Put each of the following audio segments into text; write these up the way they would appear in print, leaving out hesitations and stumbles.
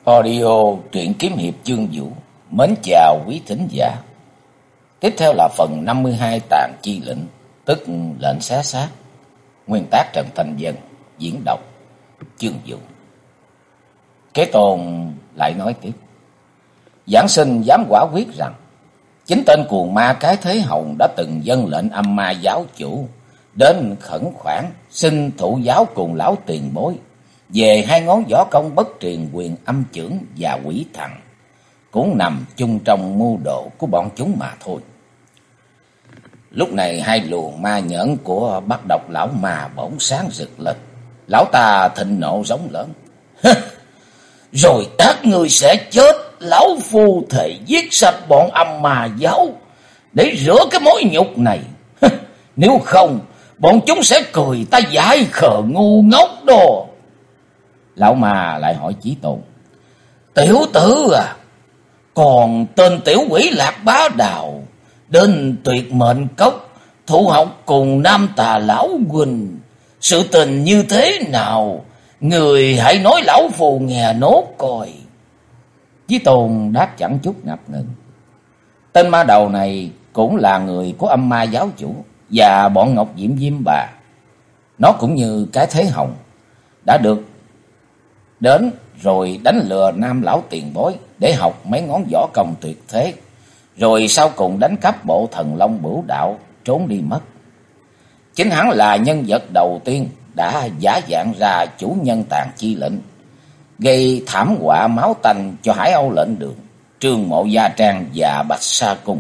Audio truyện kiếm hiệp chương vũ. Mến chào quý thính giả. Tiếp theo là phần 52 Tàn chi lệnh, tức lệnh xé xác. Nguyên tác Trần Thanh Vân, diễn đọc chương vũ. Kế Tôn lại nói tiếp. Giảng sinh dám quả quyết rằng chính tên cuồng ma Cái Thế Hồng đã từng dâng lệnh âm ma giáo chủ đến khẩn khoản xin thụ giáo cùng lão tiền bối về hai ngón võ công bất truyền quyền âm chưởng và quỷ thần, cũng nằm chung trong mưu đồ của bọn chúng mà thôi. Lúc này hai luồng ma nhẫn của Bắt Độc lão ma bỗng sáng rực lên. Lão ta thịnh nộ giống lớn. Rồi các ngươi sẽ chết, lão phu thề giết sạch bọn âm ma giáo để rửa cái mối nhục này. Nếu không, bọn chúng sẽ cười ta dại khờ ngu ngốc đồ. Lão ma lại hỏi Chí Tôn. Tiểu tử à, còn tên tiểu quỷ Lạc Bá Đào đến Tuyệt Mệnh Cốc thụ học cùng Nam Tà lão huynh, sự tình như thế nào, người hãy nói lão phù nghe nốt coi. Chí Tôn đáp chẳng chút ngập ngừng. Tên ma đầu này cũng là người của âm ma giáo chủ và bọn Ngọc Diễm Diêm Bà. Nó cũng như Cái Thế Hồng đã được đến rồi đánh lừa Nam lão tiền bối để học mấy ngón võ công tuyệt thế, rồi sau cùng đánh cắp bộ Thần Long Bửu Đạo trốn đi mất. Chính hắn là nhân vật đầu tiên đã giả dạng ra chủ nhân Tàn chi lệnh, gây thảm họa máu tanh cho Hải Âu lệnh đường, Trương Mộ Gia Trang và Bạch Sa Cung,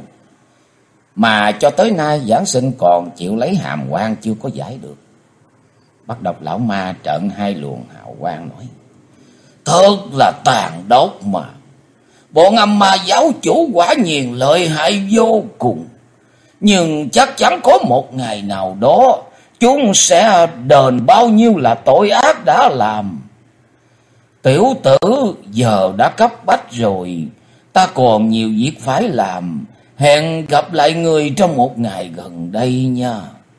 mà cho tới nay giảng sinh còn chịu lấy hàm quan chưa có giải được. Bắt Độc lão ma trợn hai luồng hào quang nói. Thật là tàn độc mà. Bọn âm ma giáo chủ quả nhiên lợi hại vô cùng. Nhưng chắc chắn có một ngày nào đó chúng sẽ đền bao nhiêu là tội ác đã làm. Tiểu tử giờ đã cấp bách rồi, ta còn nhiều việc phải làm. Hẹn gặp lại người trong một ngày gần đây nha.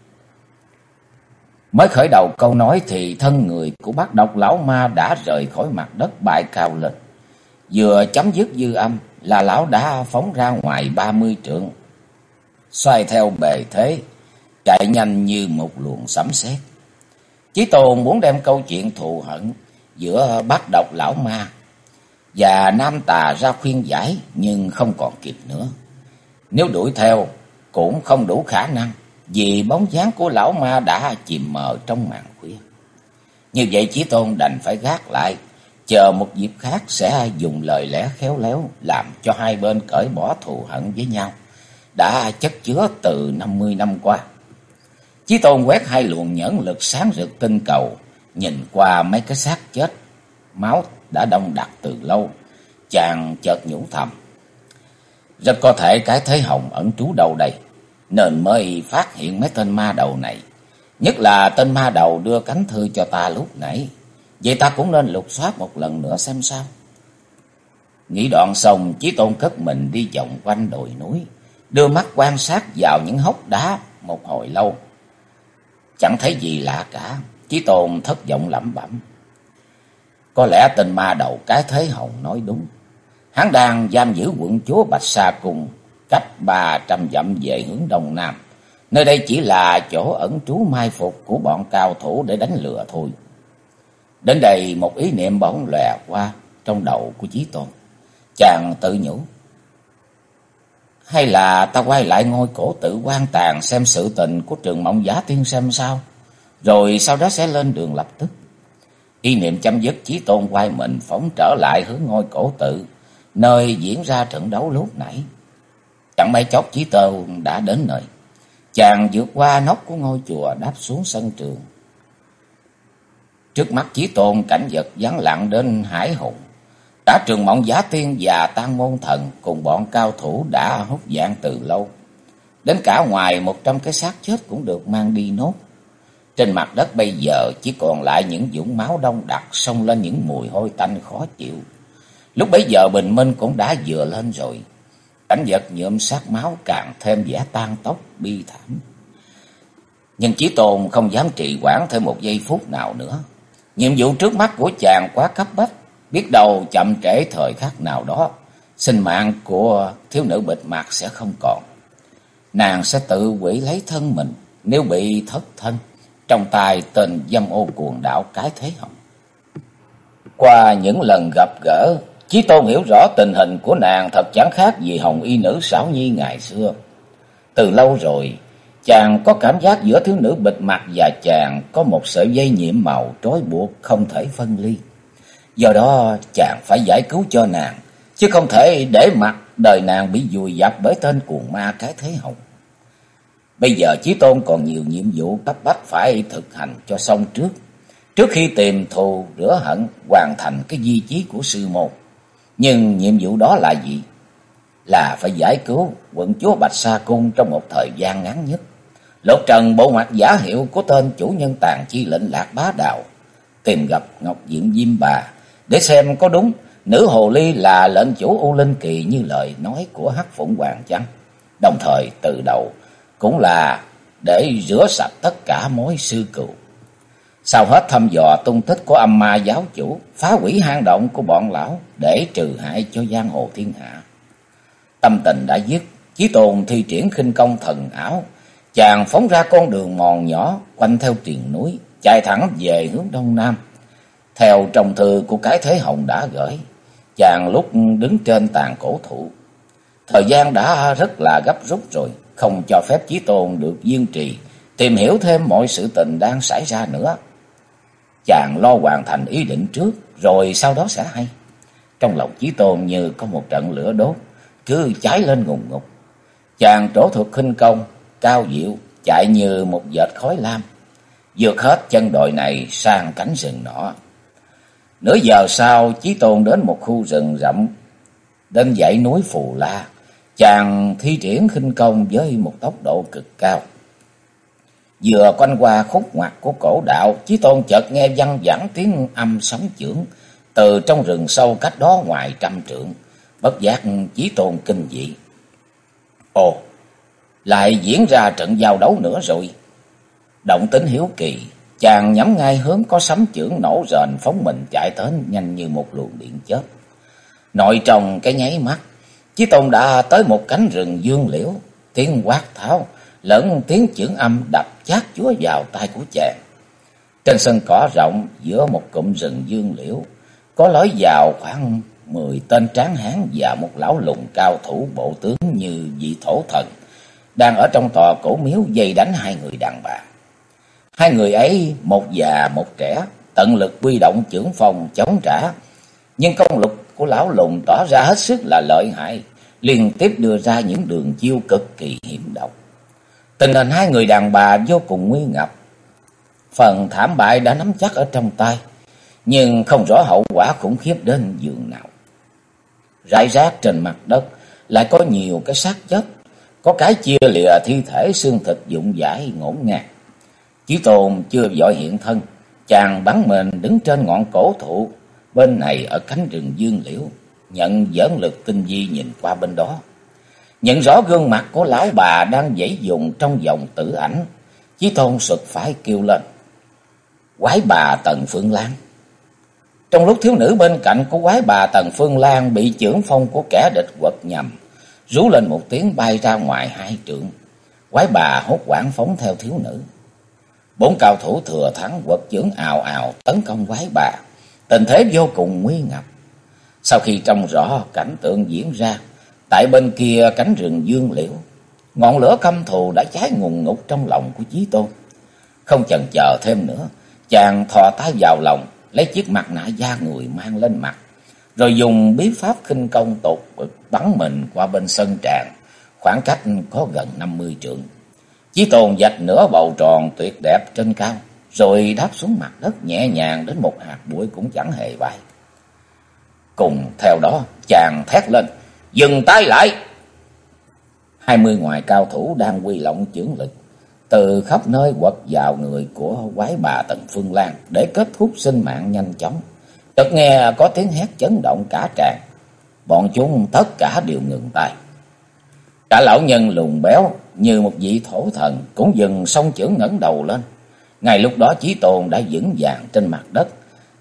Mới khởi đầu câu nói thì thân người của Bắt Độc lão ma đã rời khỏi mặt đất bay cao lên. Vừa chấm dứt dư âm là lão đã phóng ra ngoài 30 trượng, xoay theo bề thế, chạy nhanh như một luồng sấm sét. Chí Tôn muốn đem câu chuyện thù hận giữa Bắt Độc lão ma và Nam Tà ra khuyên giải, nhưng không còn kịp nữa. Nếu đuổi theo cũng không đủ khả năng, vì bóng dáng của lão ma đã chìm mờ trong màn khuya. Như vậy Chí Tôn đành phải gác lại, chờ một dịp khác sẽ dùng lời lẽ khéo léo làm cho hai bên cởi bỏ thù hận với nhau đã chất chứa từ 50 năm qua. Chí Tôn quét hai luồng nhẫn lực sáng rực tinh cầu, nhìn qua mấy cái xác chết, máu đã đông đặc từ lâu, chàng chợt nhủ thầm. Rất có thể Cái Thế Hồng ẩn trú đâu đây, nên mới phát hiện mấy tên ma đầu này. Nhất là tên ma đầu đưa cánh thư cho ta lúc nãy. Vậy ta cũng nên lục soát một lần nữa xem sao. Nghĩ đoạn xong, Chí Tôn cất mình đi vòng quanh đồi núi, đưa mắt quan sát vào những hốc đá một hồi lâu. Chẳng thấy gì lạ cả. Chí Tôn thất vọng lẩm bẩm. Có lẽ tên ma đầu Cái Thế Hồng nói đúng. Hắn đang giam giữ quận chúa Bạch Sa Cung cách 300 dặm về hướng đông nam. Nơi đây chỉ là chỗ ẩn trú mai phục của bọn cao thủ để đánh lừa thôi. Đến đây một ý niệm bỗng lòe qua trong đầu của Chí Tôn. Chàng tự nhủ. Hay là ta quay lại ngôi cổ tự quan tàn xem sự tình của Trường Mộng Giả Tiên xem sao, rồi sau đó sẽ lên đường lập tức. Ý niệm chấm dứt, Chí Tôn quay mình phóng trở lại hướng ngôi cổ tự, nơi diễn ra trận đấu lúc nãy. Chẳng mấy chốc Chí Tôn đã đến nơi. Chàng vượt qua nóc của ngôi chùa, đáp xuống sân trường. Trước mắt Chí Tôn cảnh vật vắng lặng đến hải hùng. Cả Trường Mộng Giả Tiên và Tang Môn Thần cùng bọn cao thủ đã hút dạng từ lâu. Đến cả ngoài 100 cái xác chết cũng được mang đi nốt. Trên mặt đất bây giờ chỉ còn lại những vũng máu đông đặc, xông lên những mùi hôi tanh khó chịu. Lúc bấy giờ bình minh cũng đã vừa lên rồi. Cảnh vật nhuộm sát máu càng thêm vẻ tan tóc bi thảm. Nhưng Chí Tôn không dám trì hoãn thêm một giây phút nào nữa. Nhiệm vụ trước mắt của chàng quá cấp bách, biết đâu chậm trễ thời khắc nào đó, sinh mạng của thiếu nữ bịt mặt sẽ không còn. Nàng sẽ tự hủy lấy thân mình nếu bị thất thân trong tay tên dâm ô cuồng đạo Cái Thế Hồng. Qua những lần gặp gỡ, Chí Tôn hiểu rõ tình hình của nàng thật chẳng khác gì hồng y nữ Xảo Nhi ngày xưa. Từ lâu rồi, chàng có cảm giác giữa thiếu nữ bịt mặt và chàng có một sợi dây nhiệm màu trói buộc không thể phân ly. Do đó chàng phải giải cứu cho nàng, chứ không thể để mặc đời nàng bị vùi dập bởi tên cuồng ma Cái Thế Hồng. Bây giờ Chí Tôn còn nhiều nhiệm vụ cấp bách phải thực hành cho xong trước khi tìm thù rửa hận, hoàn thành cái di chí của sư môn. Nhưng nhiệm vụ đó là gì? Là phải giải cứu quận chúa Bạch Sa Cung trong một thời gian ngắn nhất, lột trần bộ mặt giả hiệu của tên chủ nhân tàn chi lệnh Lạc Bá Đào, tìm gặp Ngọc Diện Diêm Bà để xem có đúng nữ hồ ly là lệnh chủ U Linh Kỳ như lời nói của Hắc Phụng Hoàng chăng. Đồng thời từ đầu cũng là để rửa sạch tất cả mối sư cừu. Sau hết thăm dò tung tích của âm ma giáo chủ, phá hủy hang động của bọn lão để trừ hại cho giang hồ thiên hạ. Tâm tình đã dứt, Chí Tôn thi triển khinh công thần ảo, chàng phóng ra con đường mòn nhỏ quanh theo triền núi, chạy thẳng về hướng đông nam. Theo trong thư của Cái Thế Hồng đã gửi, chàng lúc đứng trên tàn cổ thụ. Thời gian đã rất là gấp rút rồi, không cho phép Chí Tôn được kiên trì tìm hiểu thêm mọi sự tình đang xảy ra nữa. Chàng lo hoàn thành ý định trước, rồi sau đó sẽ hay. Trong lòng Chí Tôn như có một trận lửa đốt, cứ cháy lên ngùn ngụt. Chàng trổ thuật khinh công, cao diệu, chạy như một vệt khói lam, vượt hết chân đồi này sang cánh rừng nọ. Nửa giờ sau, Chí Tôn đến một khu rừng rậm, đến dãy núi Phù La. Chàng thi triển khinh công với một tốc độ cực cao. Vừa quanh qua khúc ngoặt của cổ đạo, Chí Tôn chợt nghe văng vẳng tiếng âm sóng chưởng từ trong rừng sâu cách đó ngoài 100 trượng. Bất giác Chí Tôn kinh dị. Ồ, lại diễn ra trận giao đấu nữa rồi. Động tính hiếu kỳ, chàng nhắm ngay hướng có sấm chưởng nổ rền phóng mình chạy đến nhanh như một luồng điện chớp. Nội trong cái nháy mắt, Chí Tôn đã tới một cánh rừng dương liễu, tiếng quát tháo lẫn tiếng chưởng âm đập chát chúa vào tai của chàng. Trên sân cỏ rộng giữa một cụm rừng dương liễu, có lối vào khoảng 10 tên tráng hán và một lão lùng cao thủ bộ tướng như vị thổ thần, đang ở trong tòa cổ miếu vây đánh hai người đàn bà. Hai người ấy, một già một trẻ, tận lực huy động chưởng phong chống trả, nhưng công lực của lão lùng tỏ ra hết sức là lợi hại, liên tiếp đưa ra những đường chiêu cực kỳ hiểm độc. Tình hình hai người đàn bà vô cùng nguy ngập. Phần thảm bại đã nắm chắc ở trong tay, nhưng không rõ hậu quả khủng khiếp đến giường nào. Rải rác trên mặt đất lại có nhiều cái xác chết, có cái chia lìa thi thể, xương thịt vụn vãi ngổn ngang. Chí Tôn chưa vội hiện thân, chàng bắn mình đứng trên ngọn cổ thụ bên này ở cánh rừng dương liễu, nhận dẫn lực tinh vi nhìn qua bên đó. Nhận rõ gương mặt của lão bà đang giãy dùng trong vòng tử ảnh, Chí Tôn sực phải kêu lên: Quái bà Tần Phương Lan! Trong lúc thiếu nữ bên cạnh của quái bà Tần Phương Lan bị chưởng phong của kẻ địch quật nhầm, rú lên một tiếng bay ra ngoài 2 trượng. Quái bà hốt hoảng phóng theo thiếu nữ. 4 cao thủ thừa thắng quật chưởng ào ào tấn công quái bà, tình thế vô cùng nguy ngập. Sau khi trông rõ cảnh tượng diễn ra, tại bên kia cánh rừng dương liễu, ngọn lửa căm thù đã cháy ngùn ngụt trong lòng của Chí Tôn. Không chần chờ thêm nữa, chàng thò tay vào lòng, lấy chiếc mặt nạ da người mang lên mặt, rồi dùng bí pháp khinh công tột bực bắn mình qua bên sân tràng, khoảng cách có gần 50 trượng. Chí Tôn vạch nửa bầu tròn tuyệt đẹp trên cao, rồi đáp xuống mặt đất nhẹ nhàng đến một hạt bụi cũng chẳng hề bay. Cùng theo đó, chàng thét lên: Dừng tay lại! 20 ngoại cao thủ đang quy lộng chưởng lực từ khắp nơi quật vào người của quái bà Tần Phương Lan để kết thúc sinh mạng nhanh chóng. Chợt nghe có tiếng hét chấn động cả tràng, bọn chúng tất cả đều ngừng tay. Cả lão nhân lùn béo như một vị thổ thần cũng dừng song chưởng ngẩng đầu lên. Ngay lúc đó Chí Tôn đã vững vàng trên mặt đất,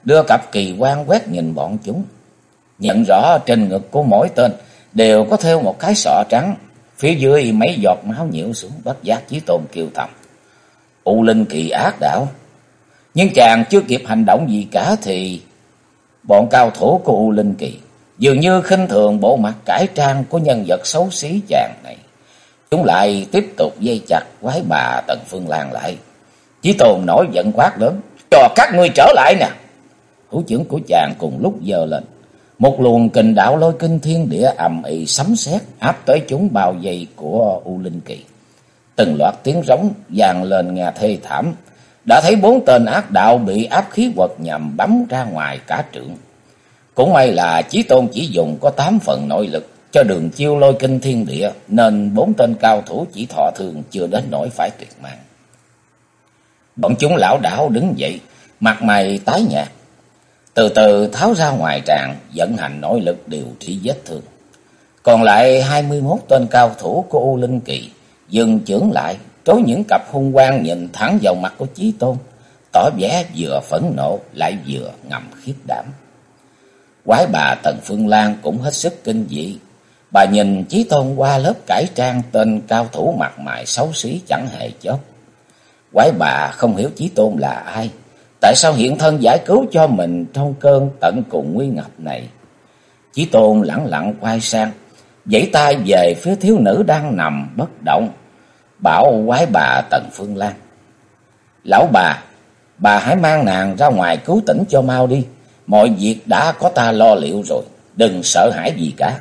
đưa cặp kỳ quan quét nhìn bọn chúng. Nhận rõ trên ngực của mỗi tên đều có thêu một cái sọ trắng, phía dưới mấy giọt máu nhiễu xuống. Bất giác Chí Tôn kêu thầm: U Linh Kỳ ác đạo. Nhưng chàng chưa kịp hành động gì cả thì bọn cao thủ của U Linh Kỳ dường như khinh thường bộ mặt cải trang của nhân vật xấu xí chàng này. Chúng lại tiếp tục dây chặt quái bà Tần Phương Lan lại. Chí Tôn nổi giận quát lớn: cho các ngươi trở lại nè! Thủ trưởng của chàng cùng lúc giơ lên. Một luồng kình đạo lôi kinh thiên địa ầm ĩ sấm sét áp tới chúng bao vây của U Linh Kỳ. Từng loạt tiếng rống vang lên nghe thê thảm. Đã thấy 4 tên ác đạo bị áp khí quật nhằm bắn ra ngoài cả trượng. Cũng may là Chí Tôn chỉ dùng có 8 phần nội lực cho đường chiêu lôi kinh thiên địa, nên 4 tên cao thủ chỉ thọ thương chưa đến nỗi phải tuyệt mạng. Bọn chúng lảo đảo đứng dậy, mặt mày tái nhợt, từ từ tháo ra ngoài tràng, vận hành nội lực điều trị vết thương. Còn lại 21 tên cao thủ của U Linh Kỳ dừng chưởng lại, trối những cặp hung quang nhìn thẳng vào mặt của Chí Tôn, tỏ vẻ vừa phẫn nộ lại vừa ngầm khiếp đảm. Quái bà Tần Phương Lan cũng hết sức kinh dị. Bà nhìn Chí Tôn qua lớp cải trang tên cao thủ mặt mày xấu xí chẳng hề chớp. Quái bà không hiểu Chí Tôn là ai, tại sao hiện thân giải cứu cho mình trong cơn tận cùng nguy ngập này. Chí Tôn lẳng lặng quay sang, vẫy tay về phía thiếu nữ đang nằm bất động, bảo quái bà Tần Phương Lan: lão bà hãy mang nàng ra ngoài cứu tỉnh cho mau đi. Mọi việc đã có ta lo liệu rồi, đừng sợ hãi gì cả.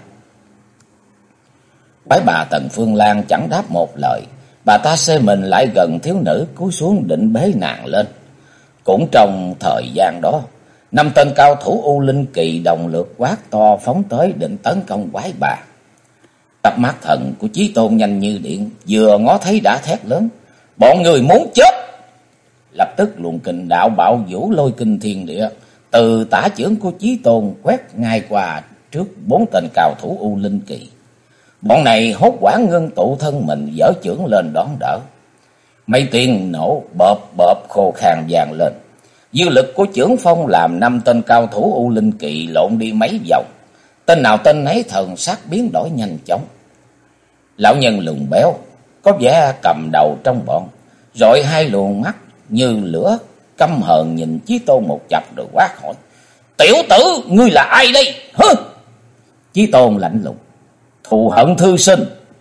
Quái bà Tần Phương Lan chẳng đáp một lời. Bà ta xê mình lại gần thiếu nữ, cúi xuống định bế nàng lên. Cũng trong thời gian đó, 5 tên cao thủ U Linh Kỳ đồng lượt quát to phóng tới định tấn công quái bà. Cặp mắt thần của Chí Tôn nhanh như điện, vừa ngó thấy đã thét lớn: bọn người muốn chết! Lập tức luồng kình đạo bạo vũ lôi kinh thiên địa từ tả chưởng của Chí Tôn quét ngay qua trước 4 tên cao thủ U Linh Kỳ. Bọn này hốt hoảng ngưng tụ thân mình, giở chưởng lên đón đỡ. Mấy tiếng nổ bợp bợp khô khan vang lên. Dư lực của chưởng phong làm 5 tên cao thủ U Linh Kỳ lộn đi mấy vòng. Tên nào tên nấy thần sắc biến đổi nhanh chóng. Lão nhân lùn béo có vẻ cầm đầu trong bọn, rọi 2 luồng mắt như lửa căm hờn nhìn Chí Tôn một chập rồi quát hỏi: tiểu tử, ngươi là ai đây? Hứ! Chí Tôn lạnh lùng: thù hận thư sinh.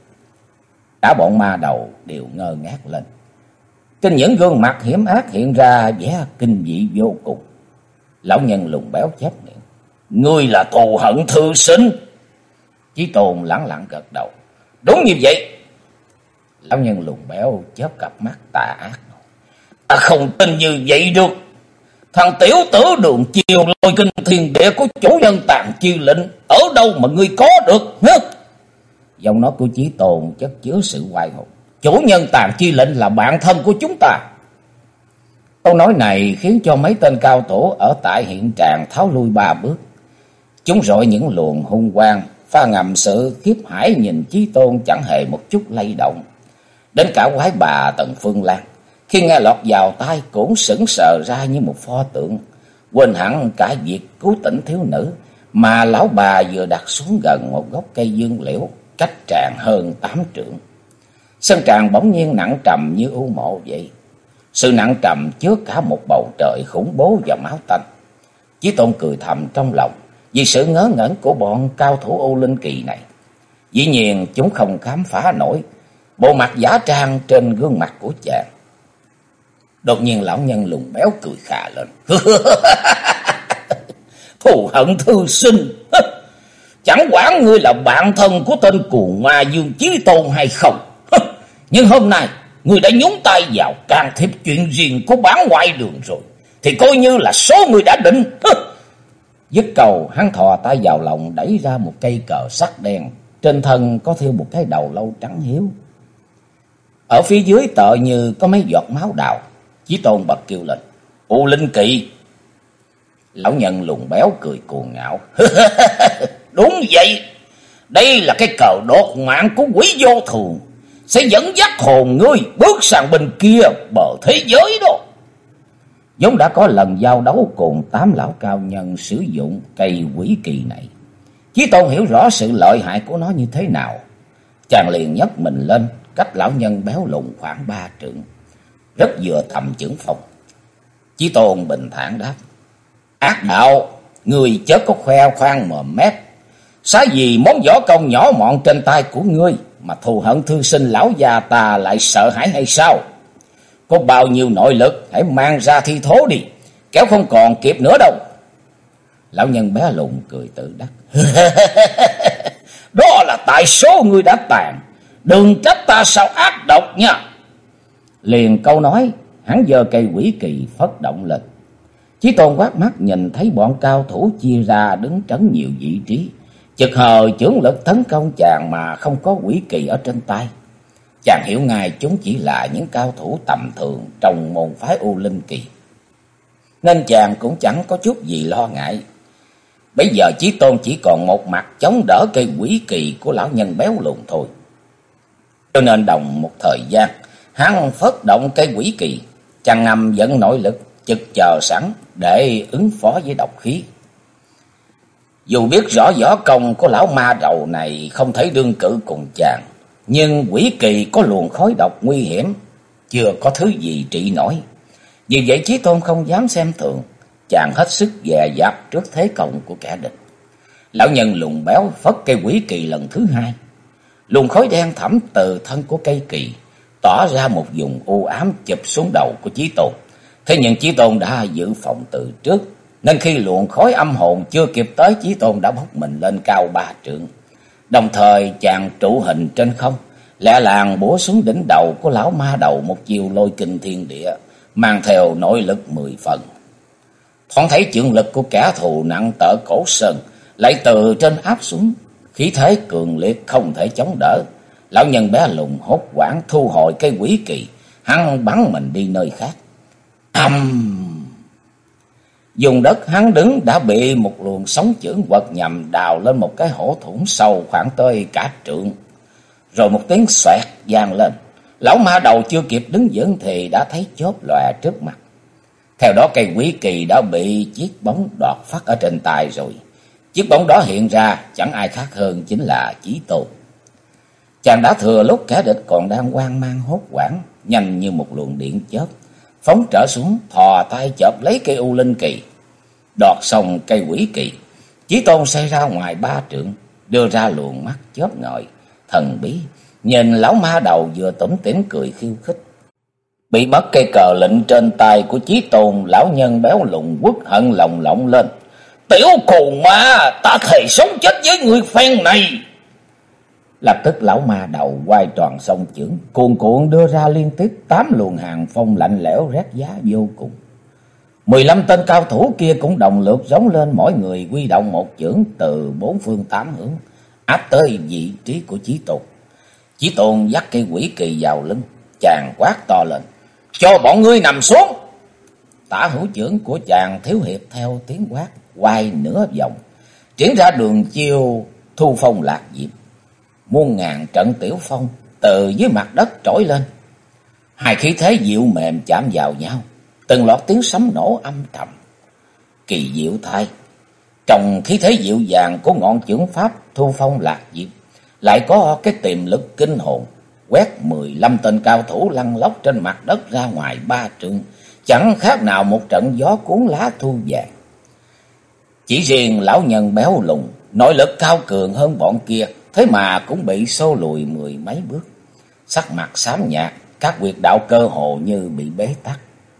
Cả bọn ma đầu đều ngơ ngác lên. Trên những gương mặt hiểm ác hiện ra vẻ kinh dị vô cùng. Lão nhân lùn béo chép miệng: ngươi là thù hận thư sinh? Chí Tôn lẳng lặng gật đầu: đúng như vậy. Lão nhân lùn béo chớp cặp mắt tà ác: ta không tin như vậy được. Thằng tiểu tử đường chiều lôi kinh thiên địa của chủ nhân Tàn Chi Lệnh ở đâu mà ngươi có được? Giọng nói của Chí Tôn chất chứa sự oai hùng: chủ nhân Tàn Chi Lệnh là bạn thân của chúng ta. Câu nói này khiến cho mấy tên cao thủ ở tại hiện tràng tháo lui 3 bước. Chúng rọi những luồng hung quang, pha ngầm sự khiếp hãi nhìn Chí Tôn chẳng hề một chút lay động. Đến cả quái bà Tần Phương Lan khi nghe lọt vào tai cũng sững sờ ra như một pho tượng, quên hẳn cả việc cứu tỉnh thiếu nữ, mà lão bà vừa đặt xuống gần một gốc cây dương liễu cách tràng hơn 8 trượng. Sân tràng bỗng nhiên nặng trầm như u mộ vậy. Sự nặng trầm chứa cả một bầu trời khủng bố và máu tanh. Chí Tôn cười thầm trong lòng vì sự ngớ ngẩn của bọn cao thủ U Linh Kỳ này. Dĩ nhiên chúng không khám phá nổi bộ mặt giả trang trên gương mặt của chàng. Đột nhiên lão nhân lùn béo cười khà lên: thù hận thư sinh, chẳng quản ngươi là bạn thân của tên cuồng ma Dương Chí Tôn hay không, nhưng hôm nay ngươi đã nhúng tay vào can thiệp chuyện riêng của bản ngoại đường rồi, thì coi như là số ngươi đã định. Dứt câu, hắn thò tay vào lòng đẩy ra một cây cờ sắt đen, trên thân có thêu một cái đầu lâu trắng hiếu. Ở phía dưới tựa như có mấy giọt máu đào. Chí Tôn bật kêu lên: U Linh Kỳ! Lão nhân lùn béo cười cuồng ngạo: đúng vậy, đây là cái cờ đột mạng của quỷ vô thường, sẽ dẫn dắt hồn ngươi bước sang bên kia bờ thế giới đó. vốn đã có lần giao đấu cùng 8 lão cao nhân sử dụng cây quỷ kỳ này. Chí Tôn hiểu rõ sự lợi hại của nó như thế nào. Chàng liền nhấc mình lên, cách lão nhân béo lùn khoảng 3 trượng, rất vừa tầm chưởng phong. Chí Tôn bình thản đáp: Ác đạo, ngươi chớ có khoe khoang mồm mép. Xá gì món võ công nhỏ mọn trên tay của ngươi mà thù hận thương sinh lão già ta lại sợ hãi hay sao? Có bao nhiêu nội lực hãy mang ra thi thố đi, kéo không còn kịp nữa đâu. Lão nhân bé lùn cười tự đắc: Đó là tại số ngươi đã tàn, đừng trách ta sao ác độc nha. Liền câu nói, hắn giơ cây quỷ kỳ phất động lên. Chí Tôn quát mắt nhìn thấy bọn cao thủ chia ra đứng trấn nhiều vị trí, chực hờ chưởng lực tấn công chàng mà không có quỷ kỳ ở trên tay. Chàng hiểu ngay chúng chỉ là những cao thủ tầm thường trong môn phái U Linh Kỳ, nên chàng cũng chẳng có chút gì lo ngại. Bây giờ Chí Tôn chỉ còn một mặt chống đỡ cây quỷ kỳ của lão nhân béo lùn thôi. Cho nên đồng một thời gian, hắn phất động cây quỷ kỳ, chàng ngầm dẫn nội lực, chực chờ sẵn để ứng phó với độc khí. Dù biết rõ võ công của lão ma đầu này không thể đương cự cùng chàng, nhưng quỷ kỳ có luồng khói độc nguy hiểm, chưa có thứ gì trị nổi. Vì vậy Chí Tôn không dám xem thường, chàng hết sức dè dặt trước thế công của kẻ địch. Lão nhân lùn béo phất cây quỷ kỳ lần thứ hai. Luồng khói đen thẫm từ thân của cây kỳ tỏ ra một vùng u ám chụp xuống đầu của Chí Tôn. Thế nhưng Chí Tôn đã dự phòng từ trước, nên khi luồng khói âm hồn chưa kịp tới, Chí Tôn đã bốc mình lên cao 3 trượng. Đồng thời chàng trụ hình trên không, lẹ làng bổ xuống đỉnh đầu của lão ma đầu một chiều lôi kinh thiên địa, mang theo nội lực 10 phần. Thoáng thấy chưởng lực của kẻ thù nặng tở cổ sơn lại từ trên áp xuống, khí thế cường liệt không thể chống đỡ. Lão nhân bé lùn hốt hoảng thu hồi cây quỷ kỳ, hắn bắn mình đi nơi khác. Dùng đất hắn đứng đã bị một luồng sóng chưởng quật nhằm đào lên một cái hổ thủng sâu khoảng tới cả trượng. Rồi một tiếng xoẹt vang lên, lão ma đầu chưa kịp đứng vững thì đã thấy chớp lòe trước mặt. Theo đó cây quỷ kỳ đã bị chiếc bóng đoạt phát ở trên tay rồi. Chiếc bóng đó hiện ra chẳng ai khác hơn chính là Chí Tôn. Chàng đã thừa lúc kẻ địch còn đang hoang mang hốt hoảng, nhanh như một luồng điện chớp phóng trở xuống, thò tay chộp lấy cây U Linh Kỳ. Đoạt xong cây quỷ kỳ, Chí Tôn xoay ra ngoài 3 trượng, đưa ra luồng mắt chớp ngời thần bí, nhìn lão ma đầu vừa tủm tỉm cười khiêu khích. Bị mất cây cờ lệnh trên tay của Chí Tôn, lão nhân béo lùn uất hận lồng lộng lên: Tiểu cù ma, ta thề sống chết với người phen này. Lập tức lão ma đầu quay tròn song chưởng, cuồn cuộn đưa ra liên tiếp 8 luồng hàng phong lạnh lẽo rét giá vô cùng. 15 tên cao thủ kia cũng đồng lượt giống lên, mỗi người huy động một chưởng từ 4 phương 8 hướng, áp tới vị trí của Chí Tôn. Chí Tôn dắt cây quỷ kỳ vào lưng, chàng quát to lên: Cho bọn ngươi nằm xuống. Tả hữu chưởng của chàng thiếu hiệp theo tiếng quát quay nửa vòng, triển ra đường chiêu thu phong lạc diệp. Muôn ngàn trận tiểu phong từ dưới mặt đất trỗi lên, hai khí thế dịu mềm chạm vào nhau, từng loạt tiếng sấm nổ âm trầm. Kỳ diệu thay, trong khí thế dịu dàng của ngọn chưởng pháp thu phong lạc diệp lại có cái tiềm lực kinh hồn, quét 15 tên cao thủ lăn lóc trên mặt đất ra ngoài 3 trượng, chẳng khác nào một trận gió cuốn lá thu vàng. Chỉ riêng lão nhân béo lùn, nội lực cao cường hơn bọn kia, thế mà cũng bị xô lùi 10 mấy bước. Sắc mặt xám nhạt, các huyệt đạo cơ hồ như bị bế tắc.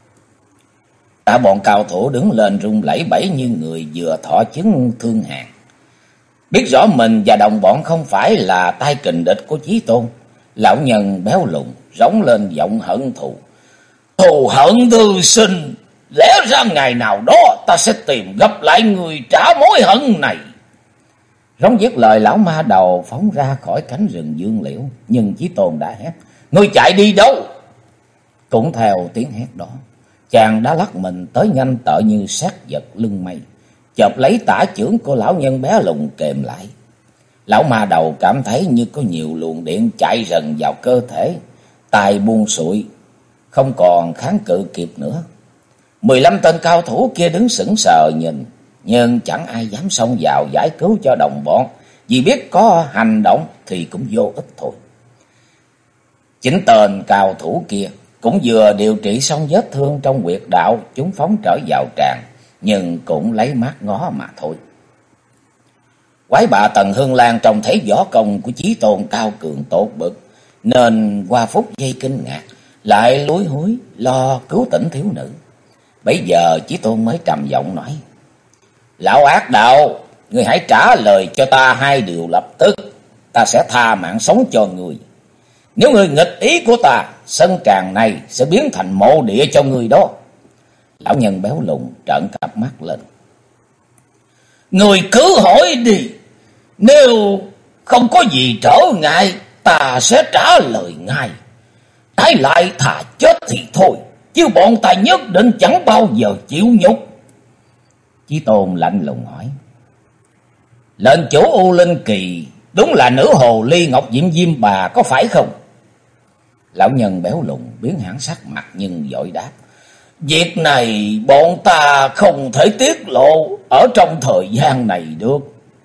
Cả bọn cao thủ đứng lên run lẩy bẩy như người vừa thọ chứng thương hàn. Biết rõ mình và đồng bọn không phải là tay kình địch của Chí Tôn, lão nhân béo lùn rống lên giọng hận thù: Thù hận thư sinh, lẽ ra ngày nào đó ta sẽ tìm gặp lại người trả mối hận này. Rống dứt lời, lão ma đầu phóng ra khỏi cánh rừng dương liễu, nhưng Chí Tôn đã hét: Ngươi chạy đi đâu? Cũng theo tiếng hét đó, chàng đã lắc mình tới nhanh tợ như sát giật lưng mây, chộp lấy tả chưởng của lão nhân bé lùn kềm lại. Lão ma đầu cảm thấy như có nhiều luồng điện chạy rần vào cơ thể, tay buông xuôi, không còn kháng cự kịp nữa. 15 tên cao thủ kia đứng sững sờ nhìn, nhưng chẳng ai dám xông vào giải cứu cho đồng bọn, vì biết có hành động thì cũng vô ích thôi. Chính tên cao thủ kia cũng vừa điều trị xong vết thương trong huyệt đạo chúng phóng trở vào tràng, nhưng cũng lấy mắt ngó mà thôi. Quái bà Tần Hương Lan trông thấy võ công của Chí Tôn cao cường tột bực, nên qua phút giây kinh ngạc, lại lúi húi lo cứu tỉnh thiếu nữ. Bấy giờ Chí Tôn mới trầm giọng nói: Lão ác đạo, ngươi hãy trả lời cho ta 2 điều lập tức, ta sẽ tha mạng sống cho ngươi. Nếu ngươi nghịch ý của ta, sân tràng này sẽ biến thành mộ địa cho ngươi đó. Lão nhân béo lùn trợn cặp mắt lên: Ngươi cứ hỏi đi, nếu không có gì trở ngại, ta sẽ trả lời ngay. Trái lại thà chết thì thôi, chứ bọn ta nhất định chẳng bao giờ chịu nhục. Chí Tôn lạnh lùng hỏi: Lệnh chủ U Linh Kỳ đúng là nữ hồ ly Ngọc Diễm Diêm Bà có phải không? Lão nhân béo lùn biến hẳn sắc mặt nhưng vội đáp: Việc này bọn ta không thể tiết lộ ở trong thời gian này được.